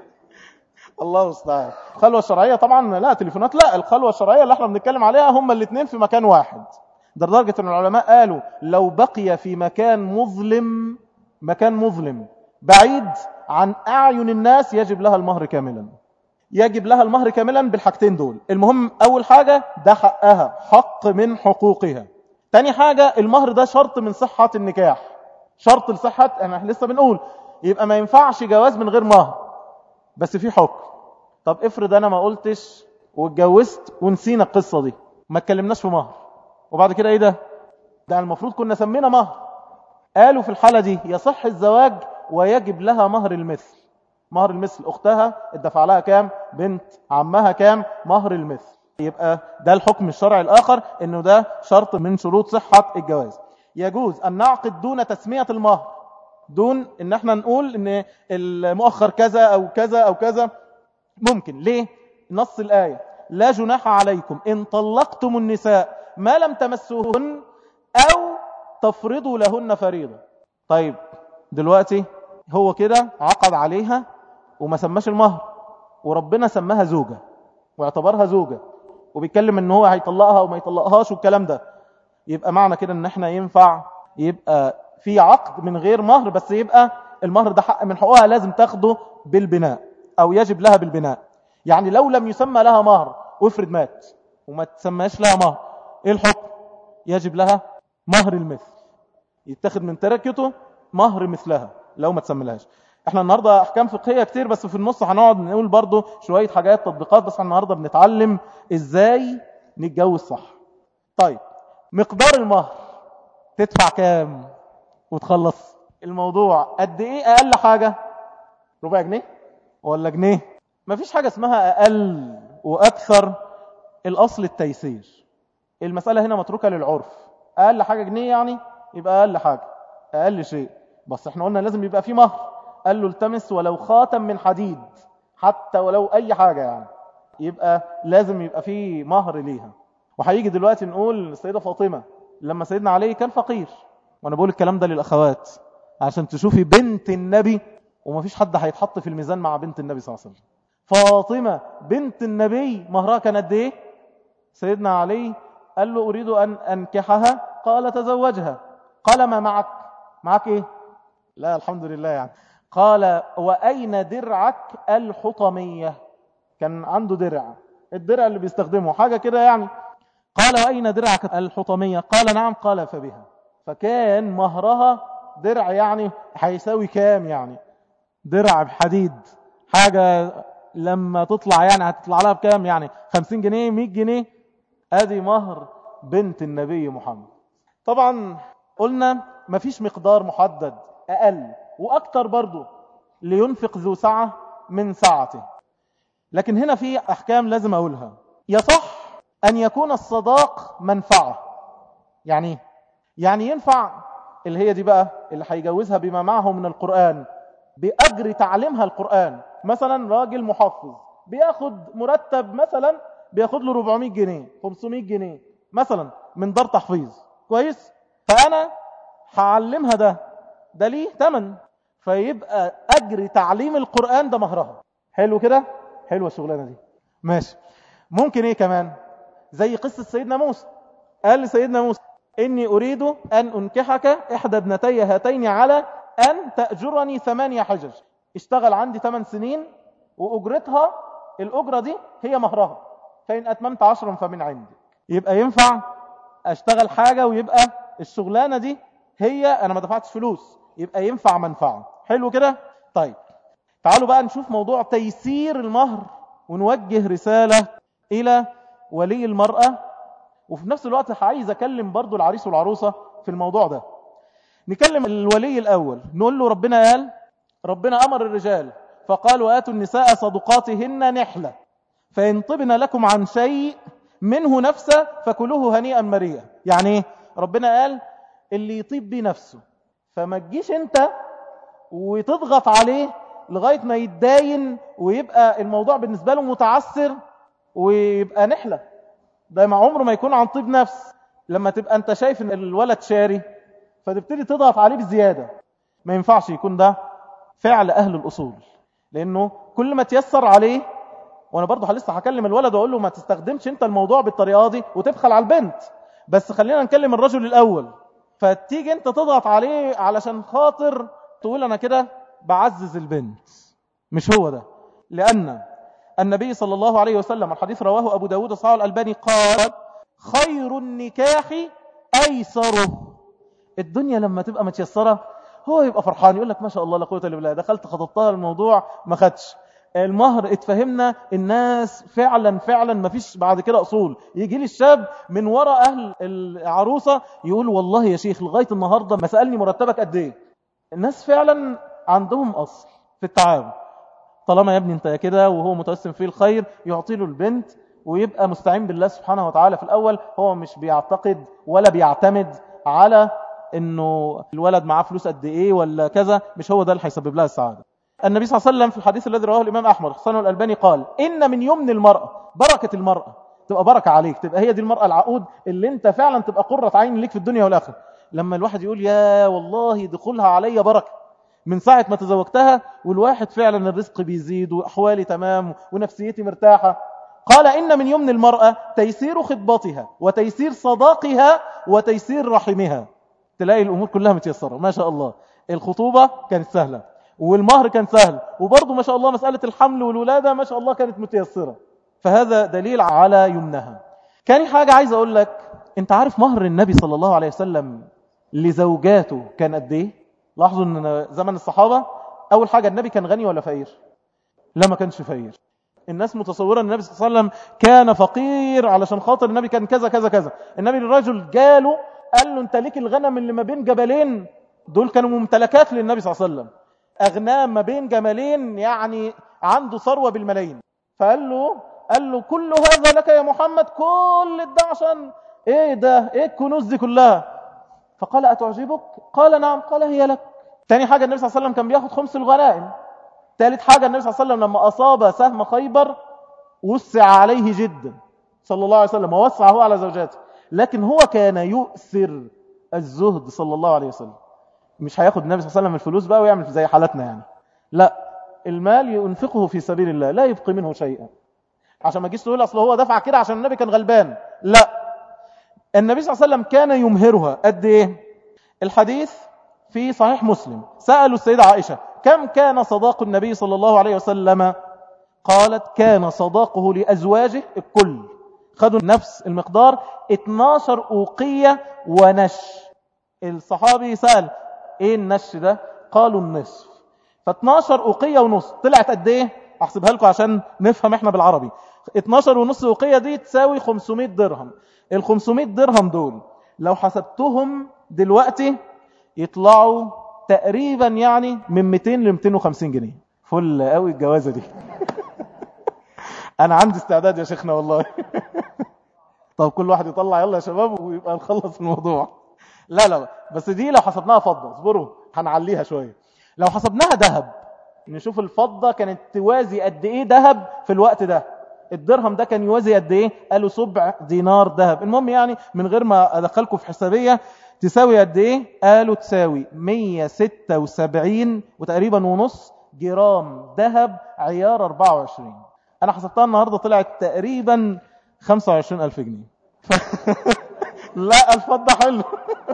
الله المستعان. الخلوة الشرعية طبعا لا تليفونات، لا، الخلوة الشرعية اللي احنا بنتكلم عليها هما الاثنين في مكان واحد. لدرجة ان العلماء قالوا لو بقي في مكان مظلم، مكان مظلم بعيد عن أعين الناس، يجب لها المهر كاملا. يجب لها المهر كاملا بالحاجتين دول. المهم أول حاجة ده حقها، حق من حقوقها. تاني حاجة المهر ده شرط من صحة النكاح، شرط لصحة، احنا لسه بنقول يبقى ما ينفعش جواز من غير مهر. بس في حكم. طب افرض انا ما قلتش واتجوزت ونسينا القصة دي، ما اتكلمناش في مهر، وبعد كده ايه ده؟ ده المفروض كنا سمينا مهر. قالوا في الحالة دي يصح الزواج ويجب لها مهر المثل. مهر المثل اختها اتدفع لها كام؟ بنت عمها كام؟ مهر المثل. يبقى ده الحكم الشرعي الاخر، انه ده شرط من شروط صحة الجواز. يجوز ان نعقد دون تسمية المهر، دون ان احنا نقول ان المؤخر كذا او كذا او كذا. ممكن. ليه؟ نص الآية: لا جناح عليكم إن طلقتم النساء ما لم تمسوهن أو تفرضوا لهن فريضة. طيب دلوقتي هو كده عقد عليها وما سماش المهر، وربنا سماها زوجة واعتبرها زوجة، وبيتكلم ان هو هيطلقها وما يطلقهاش والكلام ده. يبقى معنى كده ان احنا ينفع يبقى في عقد من غير مهر، بس يبقى المهر ده حق من حقوقها لازم تاخده بالبناء او يجب لها بالبناء. يعني لو لم يسمى لها مهر وافرض مات وما تسماش لها مهر، ايه الحكم؟ يجب لها مهر المثل، يتاخد من تركته مهر مثلها لو ما تسمى لهاش. احنا النهاردة احكام فقهية كتير، بس في النص هنقعد نقول برضو شوية حاجات تطبيقات، بس النهاردة بنتعلم ازاي نتجوز صح. طيب مقدار المهر تدفع كام وتخلص الموضوع؟ قد ايه اقل حاجة؟ ربع جنيه ولا جنيه؟ مفيش حاجة اسمها اقل واكثر، الاصل التيسير. المسألة هنا متروكة للعرف. اقل حاجة جنيه يعني يبقى اقل حاجة، اقل شيء. بس احنا قلنا لازم يبقى في مهر. قال له التمس ولو خاتم من حديد، حتى ولو اي حاجة يعني، يبقى لازم يبقى في مهر ليها. وهيجي دلوقتي نقول السيدة فاطمة لما سيدنا علي كان فقير، وانا بقول الكلام ده للاخوات عشان تشوفي بنت النبي، ومفيش حد هيتحط في الميزان مع بنت النبي صلى الله عليه وسلم. فاطمة بنت النبي مهرها كان قد ايه؟ سيدنا علي قال له اريد ان انكحها، قال تزوجها. قال ما معك؟ معك ايه؟ لا الحمد لله يعني. قال واين درعك الحطمية؟ كان عنده درع، الدرع اللي بيستخدمه حاجة كده يعني. قال واين درعك الحطمية؟ قال نعم. قال فبها. فكان مهرها درع، يعني هيساوي كام يعني؟ درع بحديد، حاجة لما تطلع يعني هتطلع لها بكام يعني؟ خمسين جنيه، مئة جنيه. ادي مهر بنت النبي محمد. طبعا قلنا مفيش مقدار محدد، اقل واكتر برضو، لينفق ذو سعة من سعته. لكن هنا في احكام لازم اقولها. يصح ان يكون الصداق منفعة. يعني يعني ينفع اللي هي دي بقى اللي هيجوزها بما معه من القرآن، بأجر تعليمها القرآن. مثلا راجل محفظ بياخد مرتب مثلا بياخد له أربعمائة جنيه خمسمائة جنيه مثلا من دار تحفيظ، كويس؟ فأنا هعلمها ده ده ليه ثمن، فيبقى أجر تعليم القرآن ده مهرها. حلو كده؟ حلوة الشغلانة دي، ماشي. ممكن ايه كمان؟ زي قصة سيدنا موسى. قال لسيدنا موسى إني أريد أن أنكحك إحدى ابنتي هاتين على أن تأجرني ثمانية حجج. اشتغل عندي ثمان سنين وأجرتها الأجرة دي هي مهرها، فإن أتممت عشرا فمن عندي. يبقى ينفع أشتغل حاجة ويبقى الشغلانة دي هي أنا ما دفعتش فلوس، يبقى ينفع منفعة. حلو كده؟ طيب تعالوا بقى نشوف موضوع تيسير المهر، ونوجه رسالة إلى ولي المرأة. وفي نفس الوقت عايز أكلم برضو العريس والعروسة في الموضوع ده. نكلم الولي الأول، نقول له ربنا قال، ربنا أمر الرجال فقال وآتوا النساء صدقاتهن نحلة فإن طبن لكم عن شيء منه نفسه فكلوه هنيئا مريئا. يعني ايه؟ ربنا قال اللي يطيب بيه نفسه، فما تجيش انت وتضغط عليه لغاية ما يتداين ويبقى الموضوع بالنسبة له متعسر ويبقى نحلة. ده ما عمره ما يكون عن طيب نفس. لما تبقى انت شايف ان الولد شاري فتبتدي تضغط عليه بزيادة، ما ينفعش يكون ده فعل أهل الأصول، لأنه كل ما تيسر عليه. وأنا برضو لسه هكلم الولد وأقول له ما تستخدمش انت الموضوع بالطريقة دي وتبخل على البنت، بس خلينا نكلم الرجل الأول. فتيجي انت تضغط عليه علشان خاطر تقول أنا كده بعزز البنت، مش هو ده. لأن النبي صلى الله عليه وسلم، الحديث رواه أبو داود صحيح الألباني، قال خير النكاح أيسره. الدنيا لما تبقى متيسرة هو يبقى فرحان، يقول لك ما شاء الله لا قوة الا بالله، دخلت خطبتها الموضوع ما خدش. المهر اتفهمنا الناس فعلا فعلا ما فيش بعد كده أصول. يجي لي الشاب من وراء أهل العروسة يقول والله يا شيخ لغاية النهاردة ما سألني مرتبك قد ايه. الناس فعلا عندهم أصل في التعامل. طالما يا ابني انت كده وهو متوسم فيه الخير يعطي له البنت ويبقى مستعين بالله سبحانه وتعالى في الأول. هو مش بيعتقد ولا بيعتمد على انه الولد معاه فلوس قد ايه ولا كذا، مش هو ده اللي هيسبب لها السعادة. النبي صلى الله عليه وسلم في الحديث الذي رواه الإمام أحمد حسنه الألباني قال إن من يمن المرأة بركة المرأة، تبقى بركة عليك، تبقى هي دي المرأة العقود اللي انت فعلا تبقى قرة عين ليك في الدنيا والآخرة. لما الواحد يقول يا والله دخولها علي بركة من ساعة ما تزوجتها، والواحد فعلا الرزق بيزيد وأحوالي تمام ونفسيتي مرتاحة. قال إن من يمن المرأة تيسير خطبتها وتيسير صداقها وتيسير رحمها. تلاقي الأمور كلها متيسرة ما شاء الله. الخطوبة كانت سهلة والمهر كان سهل، وبرضه ما شاء الله مسألة الحمل والولادة ما شاء الله كانت متيسرة. فهذا دليل على يمنها. كان حاجة عايز أقول لك، أنت عارف مهر النبي صلى الله عليه وسلم لزوجاته كان قد إيه؟ لاحظوا أن زمن الصحابة أول حاجة النبي كان غني ولا فقير؟ لا ما كانش فقير. الناس متصورة أن النبي صلى الله عليه وسلم كان فقير علشان خاطر النبي كان كذا كذا كذا. النبي الرجل جاله قال له أنت ليك الغنم اللي ما بين جبلين، دول كانوا ممتلكات للنبي صلى الله عليه وسلم، أغنام ما بين جمالين، يعني عنده ثروة بالملايين. فقال له قال له كل هذا لك يا محمد، كل ده عشان ايه ده؟ ايه الكنوز دي كلها؟ فقال أتعجبك؟ قال نعم. قال هي لك. تاني حاجة النبي صلى الله عليه وسلم كان بياخد خمس الغنائم. ثالث حاجة النبي صلى الله عليه وسلم لما أصاب سهم خيبر وسع عليه جدا صلى الله عليه وسلم، ووسع هو على زوجاته، لكن هو كان يؤثر الزهد صلى الله عليه وسلم. مش هياخد النبي صلى الله عليه وسلم الفلوس بقى ويعمل زي حالتنا يعني، لا، المال ينفقه في سبيل الله لا يبقي منه شيئا. عشان ما تجيش تقول اصل هو دفع كده عشان النبي كان غلبان، لا، النبي صلى الله عليه وسلم كان يمهرها قد ايه؟ الحديث في صحيح مسلم، سألوا السيدة عائشة كم كان صداق النبي صلى الله عليه وسلم؟ قالت كان صداقه لأزواجه الكل، خدوا نفس المقدار، اتناشر أوقية ونش. الصحابي سأل ايه النش ده؟ قالوا النصف. فاتناشر أوقية ونص طلعت قد ايه؟ احسبها لكم عشان نفهم احنا بالعربي. اتناشر ونص أوقية دي تساوي خمسمائة درهم. ال خمسمائة درهم دول لو حسبتهم دلوقتي يطلعوا تقريبا يعني من مئتين ل مئتين وخمسين جنيه. فل قوي الجوازة دي. انا عندي استعداد يا شيخنا والله. طب كل واحد يطلع يلا يا شباب ويبقى نخلص الموضوع. لا لا بس دي لو حسبناها فضة، اصبروا هنعليها شوية. لو حسبناها ذهب نشوف الفضة كانت توازي قد ايه ذهب في الوقت ده. الدرهم ده كان يوازي قد ايه؟ قالوا سبع دينار ذهب. المهم يعني من غير ما ادخلكم في حسابية تساوي قد ايه؟ قالوا تساوي مئة وستة وسبعين وتقريبا ونص جرام ذهب عيار أربعة وعشرين. انا حسبتها النهاردة طلعت تقريبا خمسة وعشرين ألف جنيه. لا الفضة حلو.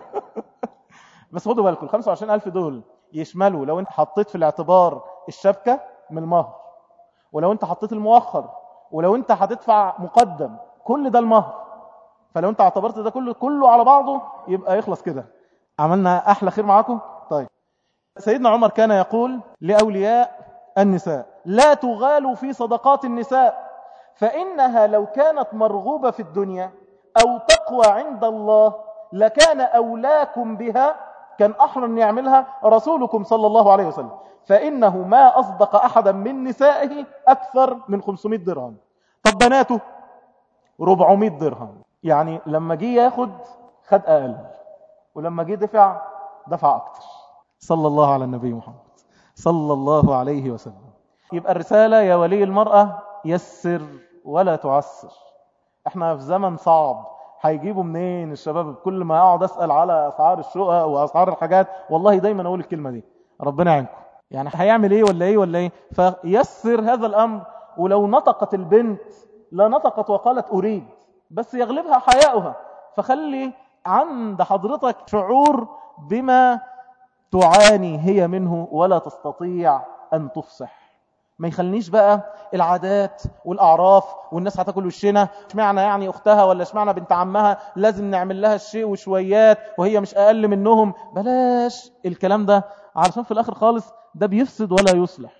بس خدوا بالكم خمسة وعشرين ألف دول يشملوا لو انت حطيت في الاعتبار الشبكة من المهر، ولو انت حطيت المؤخر، ولو انت هتدفع مقدم، كل ده المهر. فلو انت اعتبرت ده كله كله على بعضه يبقى يخلص كده. عملنا احلى خير معاكم. طيب سيدنا عمر كان يقول لأولياء النساء لا تغالوا في صدقات النساء، فإنها لو كانت مرغوبة في الدنيا أو تقوى عند الله لكان أولاكم بها، كان أحرى أن يعملها رسولكم صلى الله عليه وسلم، فإنه ما أصدق أحدا من نسائه أكثر من خمسمائة درهم. طب بناته أربعمائة درهم، يعني لما جي ياخد خد أقل، ولما جي دفع دفع أكثر. صلى الله على النبي محمد صلى الله عليه وسلم. يبقى الرسالة يا ولي المرأة يسر ولا تعسر. احنا في زمن صعب، هيجيبوا منين الشباب؟ كل ما اقعد اسال على اسعار الشقق واسعار الحاجات والله دايما اقول الكلمه دي، ربنا يعينكم. يعني هيعمل ايه ولا ايه ولا ايه؟ فيسر هذا الامر. ولو نطقت البنت لا نطقت وقالت اريد، بس يغلبها حياؤها. فخلي عند حضرتك شعور بما تعاني هي منه ولا تستطيع ان تفصح. ما يخلنيش بقى العادات والأعراف والناس هتاكل وشنا، اشمعنى يعني أختها ولا اشمعنى بنت عمها لازم نعمل لها الشيء وشويات وهي مش أقل منهم. بلاش الكلام ده، علشان في الآخر خالص ده بيفسد ولا يصلح.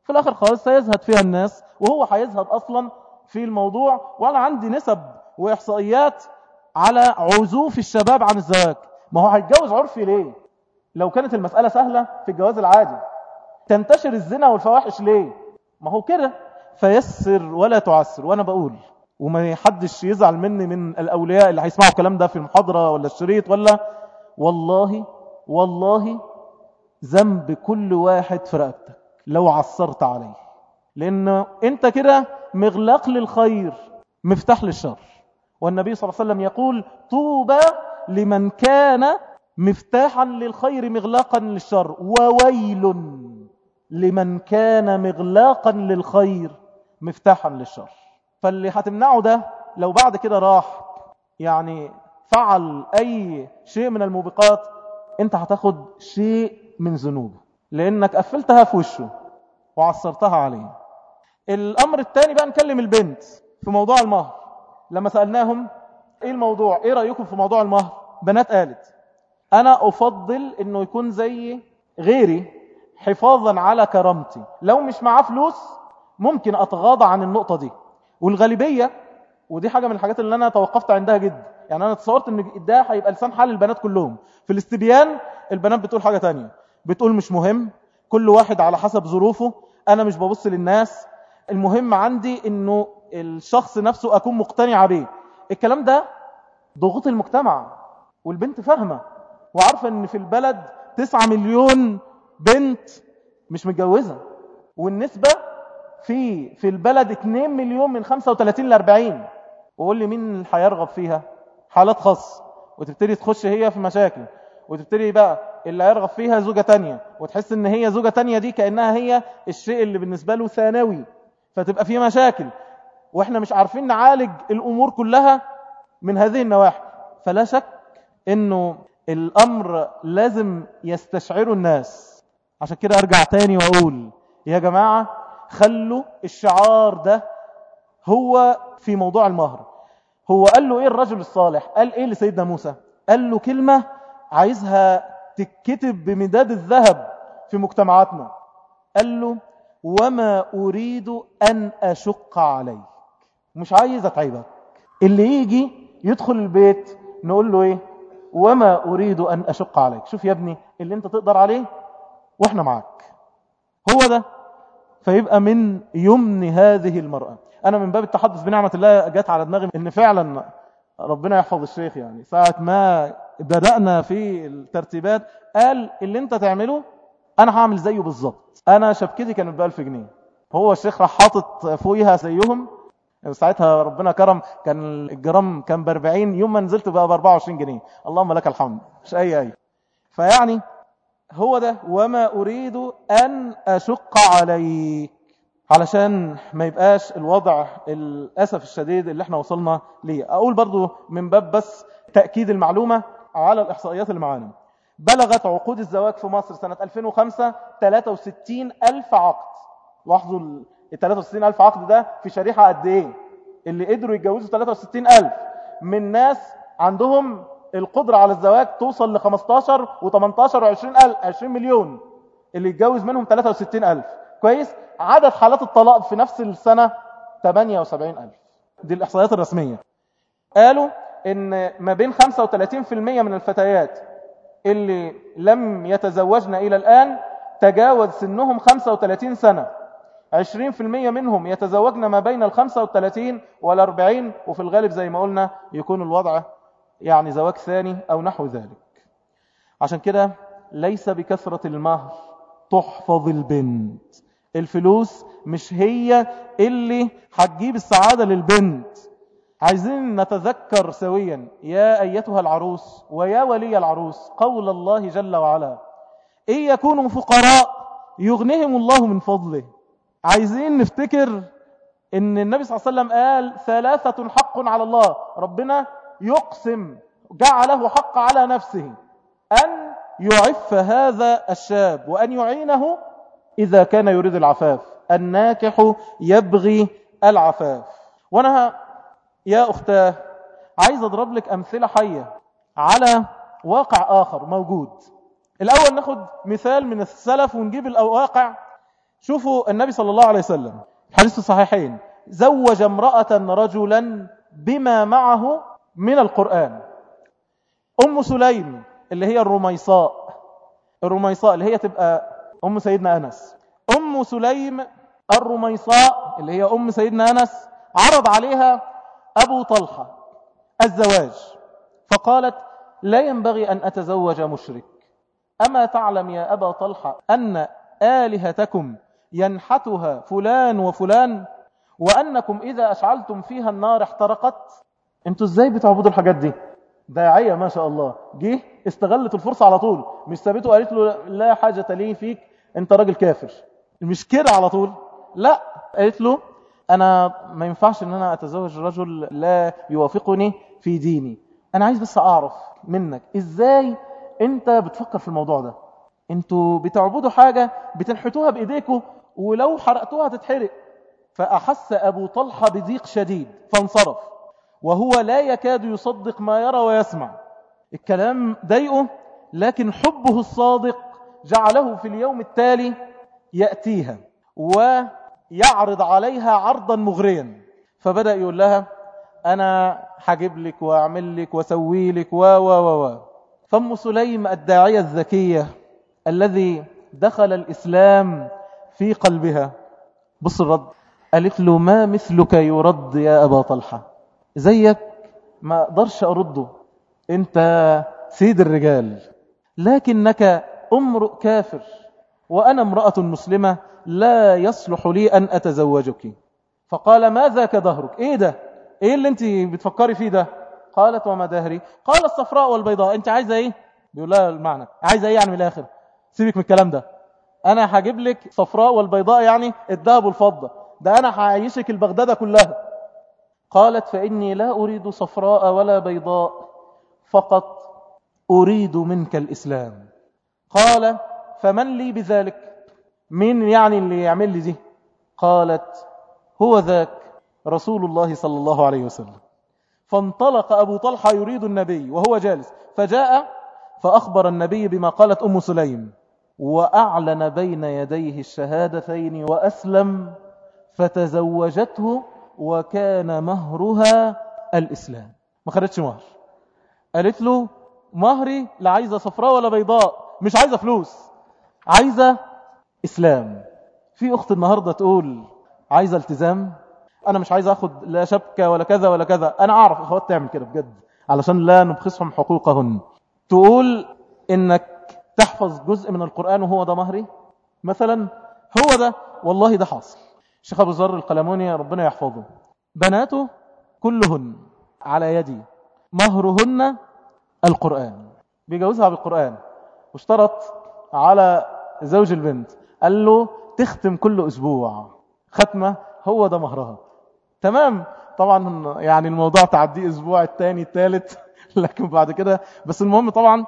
في الآخر خالص سيزهد فيها الناس، وهو هيزهد أصلا في الموضوع. وأنا عندي نسب وإحصائيات على عزوف الشباب عن الزواج. ما هو هيتجوز عرفي ليه؟ لو كانت المسألة سهلة في الجواز العادي. تنتشر الزنا والفواحش ليه؟ ما هو كده. فيسر ولا تعسر. وأنا بقول، وما حدش يزعل مني من الأولياء اللي هيسمعوا الكلام ده في المحاضرة ولا الشريط ولا، والله والله ذنب كل واحد في رقبتك لو عصرت عليه، لأنه أنت كده مغلاق للخير مفتاح للشر. والنبي صلى الله عليه وسلم يقول: طوبى لمن كان مفتاحا للخير مغلاقا للشر، وويل لمن كان مغلاقا للخير مفتاحا للشر. فاللي هتمنعه ده لو بعد كده راح يعني فعل أي شيء من الموبقات، انت هتاخد شيء من ذنوبه لأنك قفلتها في وشه وعصرتها عليه. الأمر الثاني بقى، نكلم البنت في موضوع المهر. لما سألناهم ايه الموضوع، ايه رأيكم في موضوع المهر، بنات قالت: أنا أفضل أنه يكون زي غيري حفاظا على كرامتي، لو مش معاه فلوس ممكن أتغاضى عن النقطة دي. والغالبية، ودي حاجة من الحاجات اللي أنا توقفت عندها جدا، يعني أنا تصورت أن ده هيبقى لسان حال البنات كلهم. في الاستبيان البنات بتقول حاجة تانية، بتقول مش مهم، كل واحد على حسب ظروفه، أنا مش ببص للناس، المهم عندي أنه الشخص نفسه أكون مقتنع به. الكلام ده ضغوط المجتمع، والبنت فاهمة وعارفة أن في البلد تسعة مليون بنت مش متجوزة، والنسبة في في البلد اتنين مليون من خمسة وثلاثين ل أربعين. وقول لي مين اللي هيرغب فيها؟ حالات خاصة، وتبتدي تخش هي في مشاكل، وتبتدي بقى اللي هيرغب فيها زوجة تانية، وتحس ان هي زوجة تانية دي كأنها هي الشيء اللي بالنسبة له ثانوي، فتبقى فيه مشاكل، واحنا مش عارفين نعالج الامور كلها من هذه النواحي. فلا شك انه الامر لازم يستشعره الناس. عشان كده ارجع تاني واقول يا جماعة، خلوا الشعار ده هو في موضوع المهر. هو قال له ايه الرجل الصالح؟ قال ايه لسيدنا موسى؟ قال له كلمة عايزها تتكتب بمداد الذهب في مجتمعاتنا. قال له: وما أريد أن أشق عليك. مش عايز أتعبك. اللي يجي يدخل البيت نقول له ايه؟ وما أريد أن أشق عليك. شوف يا ابني اللي انت تقدر عليه واحنا معاك. هو ده. فيبقى من يمن هذه المرأة. أنا من باب التحدث بنعمة الله جات على دماغي إن فعلا ربنا يحفظ الشيخ، يعني ساعة ما بدأنا في الترتيبات قال اللي انت تعمله أنا هعمل زيه بالظبط. أنا شبكتي كانت بألف جنيه، هو الشيخ راح حاطط فوقها زيهم. ساعتها ربنا كرم، كان الجرام كان بأربعين، يوم ما نزلت بقى بأربعة وعشرين جنيه. اللهم لك الحمد. مش أي أي فيعني هو ده. وما أريد أن أشق عليك، علشان ما يبقاش الوضع الأسف الشديد اللي احنا وصلنا ليه. أقول برضو من باب بس تأكيد المعلومة على الإحصائيات اللي معانا. بلغت عقود الزواج في مصر سنة ألفين وخمسة ثلاثة وستين ألف عقد. لاحظوا ال ثلاثة وستين ألف عقد ده في شريحة قد إيه؟ اللي قدروا يتجوزوا ثلاثة وستين ألف من ناس عندهم القدرة على الزواج توصل ل خمستاشر وتمنتاشر وعشرين ألف، عشرين مليون، اللي يتجوز منهم ثلاثة وستين ألف. كويس؟ عدد حالات الطلاق في نفس السنة ثمانية وسبعين ألف. دي الإحصائيات الرسمية. قالوا إن ما بين خمسة وثلاثين بالمئة من الفتيات اللي لم يتزوجن إلى الآن تجاوز سنهم خمسة وثلاثين سنة. عشرين بالمئة منهم يتزوجن ما بين ال خمسة وثلاثين والأربعين، وفي الغالب زي ما قلنا يكون الوضع يعني زواج ثاني أو نحو ذلك. عشان كده ليس بكثرة المهر تحفظ البنت. الفلوس مش هي اللي هتجيب السعادة للبنت. عايزين نتذكر سويا يا أيتها العروس ويا ولي العروس قول الله جل وعلا: إن يكونوا فقراء يغنهم الله من فضله. عايزين نفتكر ان النبي صلى الله عليه وسلم قال: ثلاثة حق على الله. ربنا يقسم، جعله حق على نفسه، أن يعف هذا الشاب وأن يعينه إذا كان يريد العفاف. الناكح يبغي العفاف. وأنا يا أختاه عايز أضرب لك أمثلة حية على واقع آخر موجود. الأول ناخد مثال من السلف ونجيب الواقع شوفوا النبي صلى الله عليه وسلم حديث الصحيحين زوج امرأة رجلا بما معه من القرآن. أم سليم اللي هي الرميصاء، الرميصاء اللي هي تبقى أم سيدنا أنس، أم سليم الرميصاء اللي هي أم سيدنا أنس عرض عليها أبو طلحة الزواج، فقالت لا ينبغي أن أتزوج مشرك، أما تعلم يا أبا طلحة أن آلهتكم ينحتها فلان وفلان، وأنكم إذا أشعلتم فيها النار احترقت؟ أنتوا إزاي بتعبدوا الحاجات دي؟ داعية ما شاء الله، جه استغلت الفرصة على طول، مش سابته وقالت له لا حاجة لي فيك أنت راجل كافر، مش كده على طول، لا، قالت له أنا ما ينفعش أن أنا أتزوج رجل لا يوافقني في ديني، أنا عايز بس أعرف منك إزاي أنت بتفكر في الموضوع ده؟ أنتوا بتعبدوا حاجة بتنحتوها بإيديكم ولو حرقتوها تتحرق. فأحس أبو طلحة بضيق شديد فانصرف، وهو لا يكاد يصدق ما يرى ويسمع، الكلام ضايقه، لكن حبه الصادق جعله في اليوم التالي يأتيها ويعرض عليها عرضا مغريا، فبدأ يقول لها أنا هجيب لك وأعمل لك وسوي لك و و و فأم سليم الداعية الذكية الذي دخل الإسلام في قلبها، بص الرد، قالت له ما مثلك يرد يا أبا طلحة، زيك ما أقدرش أرده، أنت سيد الرجال، لكنك امرؤ كافر وأنا امرأة مسلمة لا يصلح لي أن أتزوجك. فقال ما ذاك ظهرك؟ إيه ده؟ إيه اللي أنت بتفكري فيه ده؟ قالت وما دهري؟ قال الصفراء والبيضاء. أنت عايزة إيه؟ بيقول لها المعنى، عايزة إيه يعني من الآخر؟ سيبك من الكلام ده، أنا هجيب لك صفراء والبيضاء يعني الذهب والفضة، ده أنا هعيشك البغدادة كلها. قالت فإني لا أريد صفراء ولا بيضاء، فقط أريد منك الإسلام. قال فمن لي بذلك؟ مين يعني اللي يعمل لي دي؟ قالت هو ذاك رسول الله صلى الله عليه وسلم. فانطلق أبو طلحة يريد النبي وهو جالس، فجاء فأخبر النبي بما قالت أم سليم، وأعلن بين يديه الشهادتين وأسلم، فتزوجته وكان مهرها الإسلام. ما خدتش مهر، قالت له مهري لا عايزة صفراء ولا بيضاء، مش عايزة فلوس، عايزة إسلام. في أخت النهاردة تقول عايزة التزام، أنا مش عايزة أخد لا شبكة ولا كذا ولا كذا، أنا أعرف أخوات تعمل كده بجد علشان لا نبخسهم حقوقهن، تقول إنك تحفظ جزء من القرآن وهو ده مهري مثلا، هو ده والله ده حاصل. الشيخ أبو ذر القلموني ربنا يحفظه، بناته كلهن على يدي مهرهن القرآن، بيجوزها بالقرآن، واشترط على زوج البنت قال له تختم كل أسبوع ختمة، هو ده مهرها. تمام، طبعا يعني الموضوع تعدي أسبوع الثاني الثالث لكن بعد كده بس المهم طبعا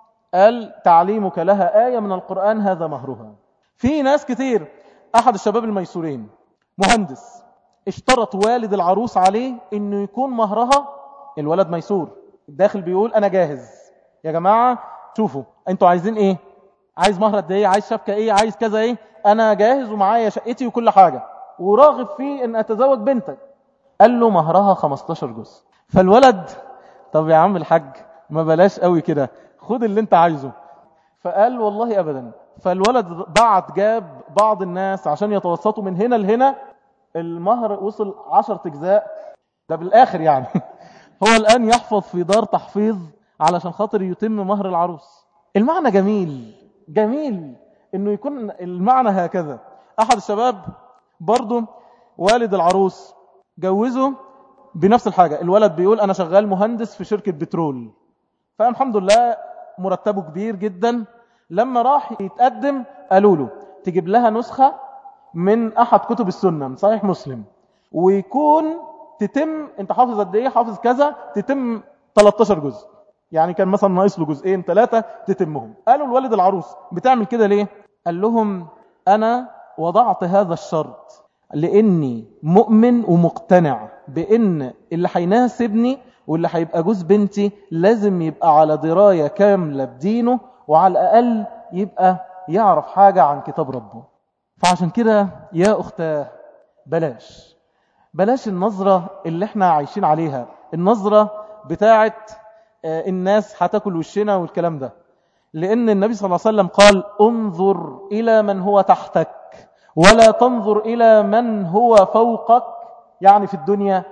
قال تعليمك لها آية من القرآن هذا مهرها. في ناس كتير، أحد الشباب الميسورين مهندس، اشترط والد العروس عليه انه يكون مهرها، الولد ميسور الداخل بيقول انا جاهز يا جماعة، شوفوا انتوا عايزين ايه، عايز مهر قد ايه، عايز شبكة ايه، عايز كذا ايه، انا جاهز ومعايا شقتي وكل حاجة وراغب في ان اتزوج بنتك. قال له مهرها خمستاشر جزء. فالولد طب يا عم الحاج ما بلاش قوي كده، خد اللي انت عايزه. فقال والله ابدا. فالولد بعت جاب بعض الناس عشان يتوسطوا من هنا لهنا، المهر وصل عشرة اجزاء، ده بالاخر يعني هو الان يحفظ في دار تحفيظ علشان خاطر يتم مهر العروس. المعنى جميل جميل انه يكون المعنى هكذا. احد الشباب برضو والد العروس جوزه بنفس الحاجة، الولد بيقول انا شغال مهندس في شركة بترول، فالحمد لله مرتبه كبير جدا. لما راح يتقدم قالوا له تجيب لها نسخة من احد كتب السنة من صحيح مسلم، ويكون تتم، انت حافظ قد ايه، حافظ كذا، تتم تلتاشر جزء، يعني كان مثلا ناقص له جزئين ثلاثة تتمهم. قالوا الوالد العروس بتعمل كده ليه؟ قال لهم انا وضعت هذا الشرط لاني مؤمن ومقتنع بان اللي هيناسبني واللي هيبقى جوز بنتي لازم يبقى على دراية كاملة بدينه، وعلى الاقل يبقى يعرف حاجة عن كتاب ربه. فعشان كده يا أختاه بلاش بلاش النظرة اللي احنا عايشين عليها، النظرة بتاعت الناس هتاكل وشنا والكلام ده. لأن النبي صلى الله عليه وسلم قال انظر إلى من هو تحتك ولا تنظر إلى من هو فوقك، يعني في الدنيا،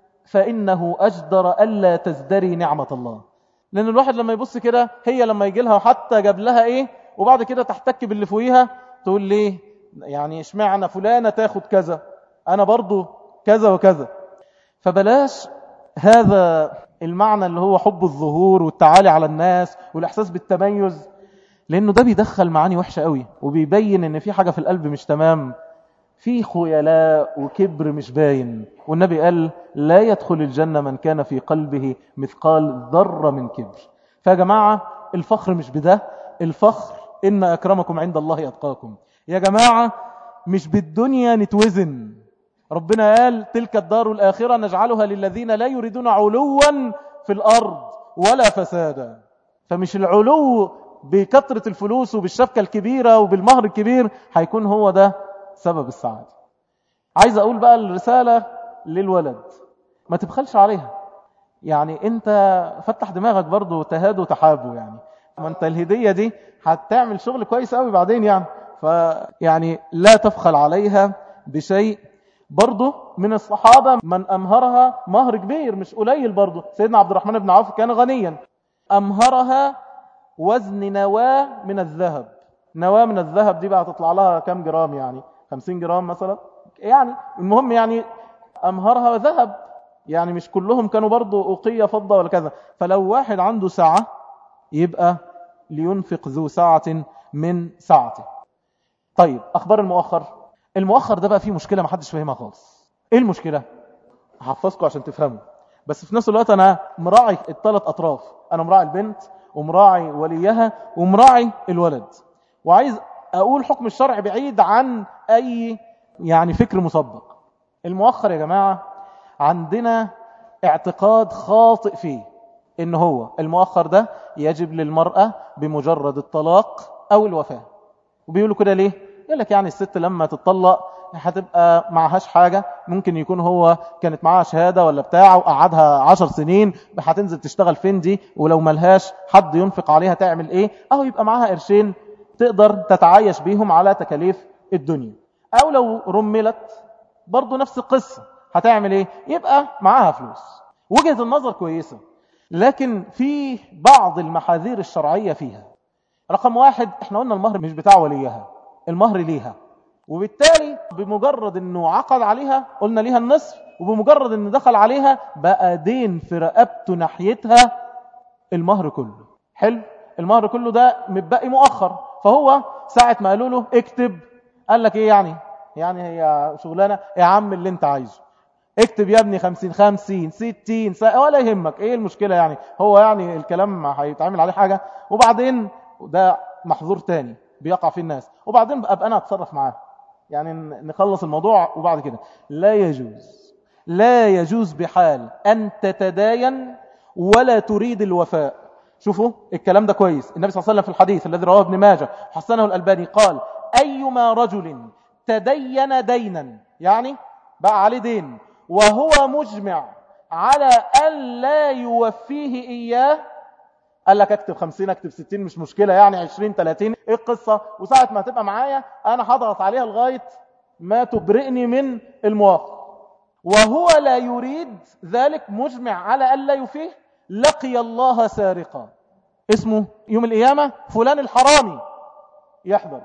فإنه أجدر ألا تزدري نعمة الله. لأن الواحد لما يبص كده، هي لما يجي لها وحتى جاب لها إيه وبعد كده تحتك باللي فوقيها تقول ليه يعني اشمعنى فلانة تاخد كذا أنا برضو كذا وكذا. فبلاش هذا المعنى اللي هو حب الظهور والتعالي على الناس والإحساس بالتميز، لأنه ده بيدخل معاني وحشة قوي وبيبين إن في حاجة في القلب مش تمام، في خيلاء وكبر مش باين. والنبي قال لا يدخل الجنة من كان في قلبه مثقال ذرة من كبر. فيا جماعة الفخر مش بده، الفخر إن أكرمكم عند الله أتقاكم. يا جماعة مش بالدنيا نتوزن. ربنا قال تلك الدار الآخرة نجعلها للذين لا يريدون علوا في الأرض ولا فسادا. فمش العلو بكثرة الفلوس وبالشبكة الكبيرة وبالمهر الكبير هيكون هو ده سبب السعادة. عايز أقول بقى الرسالة للولد، ما تبخلش عليها. يعني أنت فتح دماغك برضو تهاد وتحابه، يعني ما أنت الهدية دي هتعمل شغل كويس قوي بعدين، يعني فيعني لا تبخل عليها بشيء. برضو من الصحابة من أمهرها مهر كبير مش قليل، برضو سيدنا عبد الرحمن بن عوف كان غنيا، أمهرها وزن نواة من الذهب. نواة من الذهب دي بقى تطلع لها كم جرام؟ يعني خمسين جرام مثلا، يعني المهم يعني أمهرها ذهب، يعني مش كلهم كانوا برضو أقية فضة ولا كذا. فلو واحد عنده ساعة يبقى لينفق ذو ساعة من ساعته. طيب أخبار المؤخر. المؤخر ده بقى فيه مشكلة ما حدش فاهمها خالص. إيه المشكلة؟ هحفظكم عشان تفهموا، بس في نفس الوقت أنا مراعي الثلاث أطراف، أنا مراعي البنت ومراعي وليها ومراعي الولد، وعايز أقول حكم الشرع بعيد عن أي يعني فكر مسبق. المؤخر يا جماعة عندنا اعتقاد خاطئ فيه، إن هو المؤخر ده يجب للمرأة بمجرد الطلاق أو الوفاة. وبيقولوا كده ليه؟ يقول لك يعني الست لما تتطلق هتبقى معهاش حاجة، ممكن يكون هو كانت معها شهادة ولا بتاع وقعدها عشر سنين، هتنزل تشتغل فين دي؟ ولو ملهاش حد ينفق عليها تعمل ايه؟ اهو يبقى معها قرشين تقدر تتعايش بيهم على تكاليف الدنيا. او لو رملت برضو نفس القصة، هتعمل ايه؟ يبقى معها فلوس. وجهة النظر كويسة، لكن في بعض المحاذير الشرعية فيها. رقم واحد، احنا قلنا المهر مش بتاع وليها، المهر ليها، وبالتالي بمجرد انه عقد عليها قلنا ليها النصف، وبمجرد انه دخل عليها بقى دين في رقبته ناحيتها المهر كله. حلو، المهر كله ده متبقي مؤخر، فهو ساعة ما قالوا له اكتب قال لك ايه يعني؟ يعني هي شغلانة يا عم اللي انت عايزه، اكتب يا ابني خمسين خمسين ستين ولا يهمك، ايه المشكلة يعني؟ هو يعني الكلام هيتعمل عليه حاجة؟ وبعدين ده محظور تاني بيقع فيه الناس، وبعدين أبقى أنا أتصرف معاه، يعني نخلص الموضوع. وبعد كده لا يجوز لا يجوز بحال أن تتداين ولا تريد الوفاء. شوفوا الكلام ده كويس. النبي صلى الله عليه وسلم في الحديث الذي رواه ابن ماجه حسنه الألباني قال أيما رجل تدين دينا، يعني بقى عليه دين وهو مجمع على أن لا يوفيه إياه، قال لك اكتب خمسين اكتب ستين مش مشكلة، يعني عشرين ثلاثين ايه القصة؟ وساعة ما هتبقى معايا انا هضغط عليها لغاية ما تبرئني من المواقف، وهو لا يريد ذلك، مجمع على ألا يفيه، لقي الله سارقا. اسمه يوم القيامة فلان الحرامي يحضر،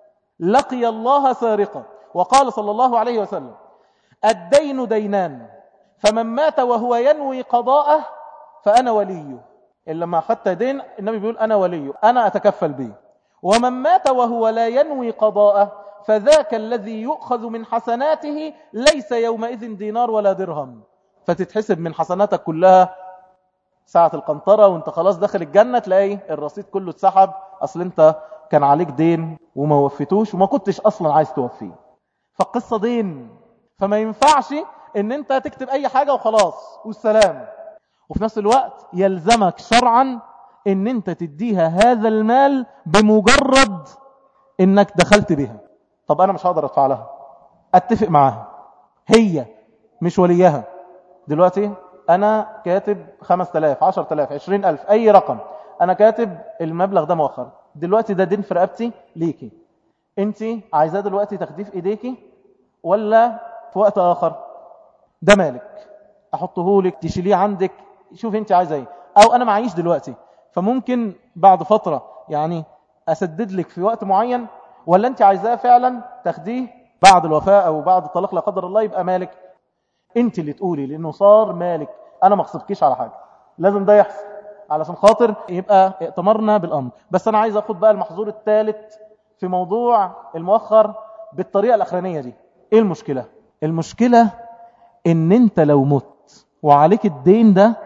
لقي الله سارقا. وقال صلى الله عليه وسلم الدين دينان، فمن مات وهو ينوي قضاءه فأنا وليه. إلا لما أخذت دين النبي بيقول أنا وليه، أنا أتكفل به. ومن مات وهو لا ينوي قضاءه فذاك الذي يؤخذ من حسناته ليس يومئذ دينار ولا درهم، فتتحسب من حسناتك كلها ساعة القنطرة وانت خلاص داخل الجنة تلاقي الرصيد كله اتسحب، أصل انت كان عليك دين وما وفيتوش وما كنتش أصلا عايز توفيه. فالقصة دين، فما ينفعش ان انت تكتب اي حاجة وخلاص والسلام. وفي نفس الوقت يلزمك شرعا ان انت تديها هذا المال بمجرد انك دخلت بها. طب أنا مش هقدر أدفع لها، أتفق معاها، هي مش وليها. دلوقتي أنا كاتب خمس تلاف عشر تلاف عشرين ألف أي رقم، أنا كاتب المبلغ ده مؤخر، دلوقتي ده دين في رقبتي ليكي، أنت عايزاه دلوقتي تاخديه في إيديكي ولا في وقت آخر؟ ده مالك، أحطه لك تشيليه عندك، شوف أنت عايزة إيه. أو أنا معيش دلوقتي فممكن بعد فترة يعني أسدد لك في وقت معين، ولا أنت عايزاه فعلا تاخديه بعد الوفاة أو بعد الطلاق لا قدر الله يبقى مالك. أنت اللي تقولي، لأنه صار مالك، أنا ما اغصبكيش على حاجة، لازم ده يحصل علشان خاطر يبقى ائتمرنا بالأمر. بس أنا عايز أخد بقى المحظور الثالث في موضوع المؤخر بالطريقة الأخرانية دي. إيه المشكلة؟ المشكلة إن أنت لو مت وعليك الدين ده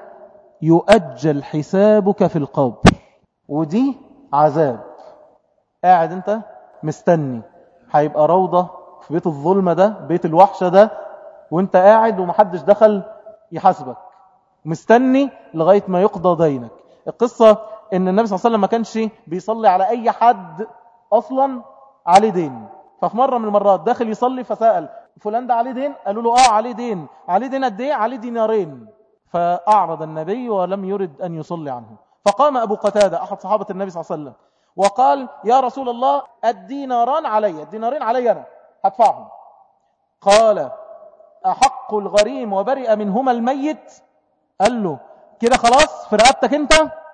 يؤجل حسابك في القبر، ودي عذاب. قاعد أنت مستني، هيبقى روضة في بيت الظلمة ده، بيت الوحشة ده، وانت قاعد ومحدش دخل يحاسبك، مستني لغاية ما يقضى دينك. القصة ان النبي صلى الله عليه وسلم ما كانش بيصلي على اي حد اصلا عليه دين، ففي مرة من المرات داخل يصلي فسأل فلان ده عليه دين؟ قالوا له اه عليه دين. عليه دين قد ايه؟ عليه دينارين. فأعرض النبي ولم يرد أن يصلي عنه. فقام أبو قتادة أحد صحابة النبي صلى الله عليه وسلم وقال يا رسول الله الديناران علي، الدينارين علي أنا هدفعهم. قال أحق الغريم وبرئ منهما الميت؟ قال له كده خلاص في رقبتك انت؟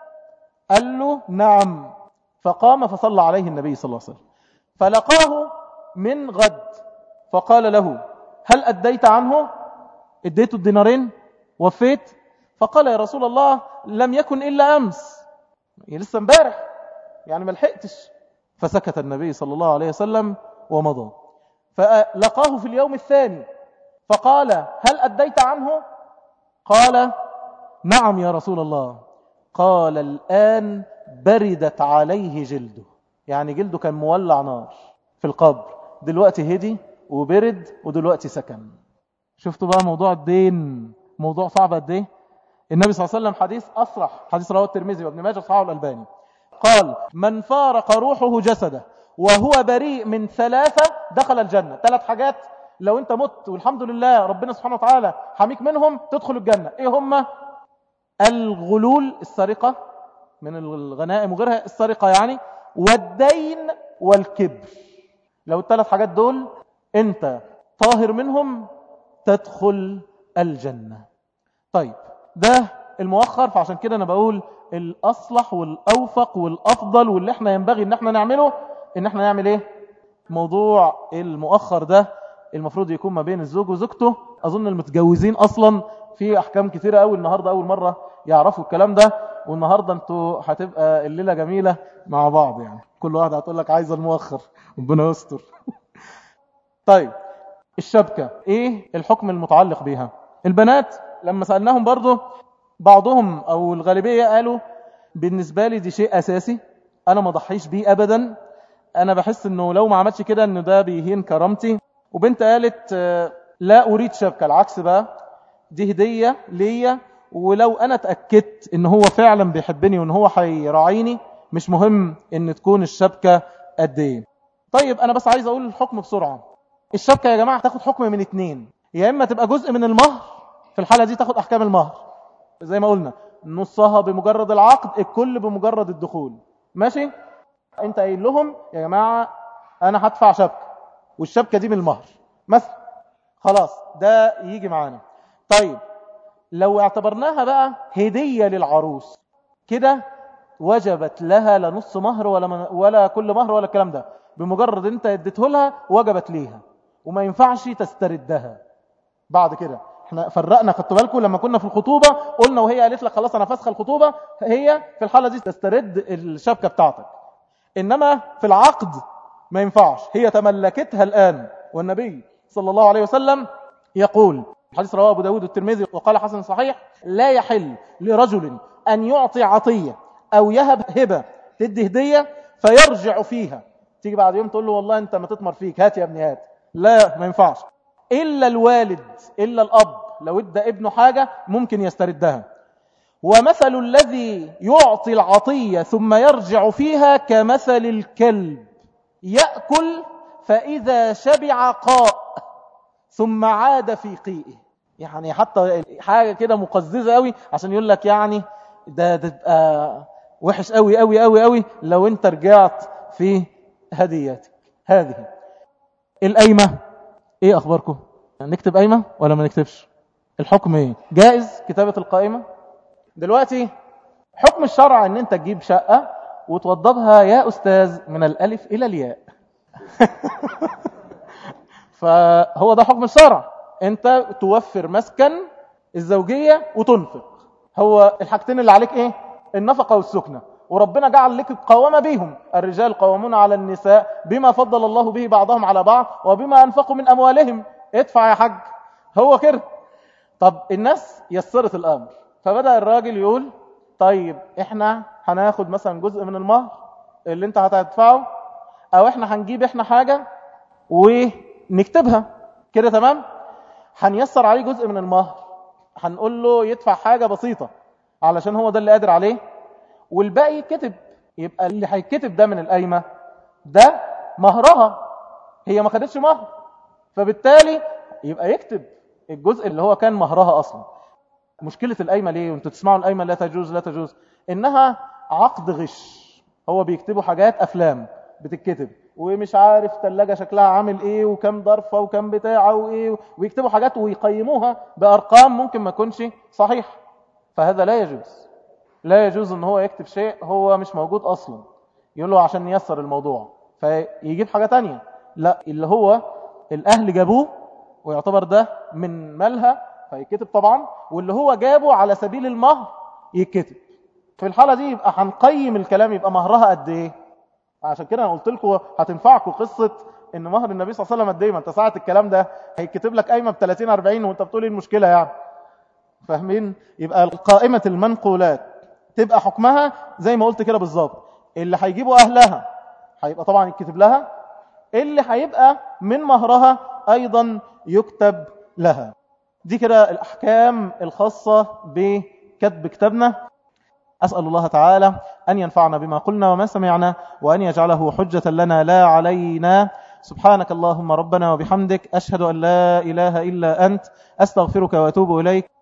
قال له نعم. فقام فصلى عليه النبي صلى الله عليه وسلم. فلقاه من غد فقال له هل أديت عنه؟ اديته الدينارين؟ وفيت؟ فقال يا رسول الله لم يكن إلا أمس، يعني لسه امبارح، يعني ما لحقتش. فسكت النبي صلى الله عليه وسلم ومضى. فلقاه في اليوم الثاني فقال هل أديت عنه؟ قال نعم يا رسول الله. قال الآن بردت عليه جلده، يعني جلده كان مولع نار في القبر، دلوقتي هدي وبرد ودلوقتي سكن. شفتوا بقى موضوع الدين موضوع صعب قد ايه؟ النبي صلى الله عليه وسلم حديث أصرح، حديث رواه الترمذي وابن ماجه وصححه الألباني، قال من فارق روحه جسده وهو بريء من ثلاثة دخل الجنة. ثلاث حاجات لو انت مت والحمد لله ربنا سبحانه وتعالى حميك منهم تدخل الجنة. ايه هم؟ الغلول، السرقة من الغنائم وغيرها، السرقة يعني، والدين والكبر. لو الثلاث حاجات دول انت طاهر منهم تدخل الجنة. طيب ده المؤخر، فعشان كده انا بقول الاصلح والاوفق والافضل واللي احنا ينبغي ان احنا نعمله ان احنا نعمل ايه؟ موضوع المؤخر ده المفروض يكون ما بين الزوج وزوجته. اظن المتجوزين اصلا في احكام كثيرة قوي النهاردة اول مرة يعرفوا الكلام ده، والنهاردة انتوا هتبقى الليلة جميلة مع بعض، يعني كل واحد هتقول لك عايزة المؤخر، ربنا يستر. طيب الشبكة ايه الحكم المتعلق بيها؟ البنات لما سألناهم برضو بعضهم او الغالبية قالوا بالنسبة لي دي شيء اساسي، انا ما ضحيش بيه ابدا، انا بحس انه لو ما عملتش كده انه ده بيهين كرامتي. وبنت قالت لا اريد شبكة، العكس بقى دي هدية ليا، ولو انا اتأكدت ان هو فعلا بيحبني وان هو هيراعيني مش مهم ان تكون الشبكة قد ايه. طيب انا بس عايز اقول الحكم بسرعة. الشبكة يا جماعة تاخد حكم من اتنين، يا اما تبقى جزء من المهر، في الحالة دي تاخد احكام المهر زي ما قلنا، نصها بمجرد العقد، الكل بمجرد الدخول. ماشي؟ انت قايل لهم يا جماعة انا هدفع شبكة والشبكة دي من المهر مثلا، خلاص ده يجي معانا. طيب لو اعتبرناها بقى هدية للعروس كده وجبت لها لا نص مهر ولا من ولا كل مهر ولا الكلام ده، بمجرد انت اديته لها وجبت ليها وما ينفعش تستردها بعد كده. احنا فرقنا، خدتوا بالكم لما كنا في الخطوبة قلنا وهي قالت لك خلاص انا فسخ الخطوبة، هي في الحالة دي تسترد الشبكة بتاعتك. انما في العقد ما ينفعش، هي تملكتها الآن. والنبي صلى الله عليه وسلم يقول حديث رواه أبو داود والترمذي وقال حسن صحيح لا يحل لرجل أن يعطي عطية أو يهب هبة، تدي هدية فيرجع فيها، تيجي بعد يوم تقول له والله أنت ما تطمر فيك، هات يا ابني هات، لا ما ينفعش. إلا الوالد، إلا الأب لو ادى ابنه حاجة ممكن يستردها. ومثل الذي يعطي العطية ثم يرجع فيها كمثل الكلب يأكل فإذا شبع قاء ثم عاد في قيئه. يعني حتى حاجة كده مقززة قوي عشان يقول لك يعني ده تبقى وحش قوي قوي قوي قوي لو انت رجعت في هدياتك هذه. القايمة ايه اخباركم؟ نكتب قايمة ولا ما نكتبش؟ الحكم ايه؟ جائز كتابة القائمة؟ دلوقتي حكم الشرع ان انت تجيب شقة وتوضبها يا أستاذ من الألف إلى الياء. فهو ده حكم الشرع، انت توفر مسكن الزوجية وتنفق. هو الحاجتين اللي عليك ايه؟ النفقة والسكنة، وربنا جعل لك القوامة بيهم. الرجال قوامون على النساء بما فضل الله به بعضهم على بعض وبما أنفقوا من أموالهم. ادفع يا حاج. هو كده. طب الناس يسرت الأمر، فبدأ الراجل يقول طيب احنا هناخد مثلا جزء من المهر اللي انت هتدفعه، او احنا هنجيب احنا حاجة ونكتبها كده، تمام؟ هنيسر عليه جزء من المهر، هنقول له يدفع حاجة بسيطة علشان هو ده اللي قادر عليه، والباقي يتكتب. يبقى اللي هيتكتب ده من القايمة ده مهرها، هي ما خدتش مهر، فبالتالي يبقى يكتب الجزء اللي هو كان مهرها أصلا. مشكلة القايمة ليه؟ وانتوا تسمعوا القايمة لا تجوز لا تجوز، إنها عقد غش. هو بيكتبوا حاجات أفلام بتتكتب، ومش عارف تلاجة شكلها عامل ايه وكم ضرفة وكم بتاعة وايه، ويكتبوا حاجات ويقيموها بأرقام ممكن ما يكونش صحيح. فهذا لا يجوز. لا يجوز ان هو يكتب شيء هو مش موجود أصلا، يقول له عشان ييسر الموضوع فيجيب حاجة تانية. لا، اللي هو الأهل جابوه ويعتبر ده من مالها فيكتب طبعا، واللي هو جابه على سبيل المهر يكتب. في الحالة دي يبقى هنقيم الكلام، يبقى مهرها قد ايه. عشان كده انا قلت لكم هتنفعكم قصة ان مهر النبي صلى الله عليه وسلم قد ايه. ما انت ساعة الكلام ده هيكتب لك قايمة ب ثلاثين أربعين وانت بتقول ايه المشكلة يعني؟ فاهمين؟ يبقى قائمة المنقولات تبقى حكمها زي ما قلت كده بالظبط. اللي هيجيبوا اهلها هيبقى طبعا يكتب لها، اللي هيبقى من مهرها ايضا يكتب لها. دي كده الأحكام الخاصة بكتب كتابنا. أسأل الله تعالى أن ينفعنا بما قلنا وما سمعنا، وأن يجعله حجة لنا لا علينا. سبحانك اللهم ربنا وبحمدك، أشهد أن لا إله إلا أنت، أستغفرك وأتوب إليك.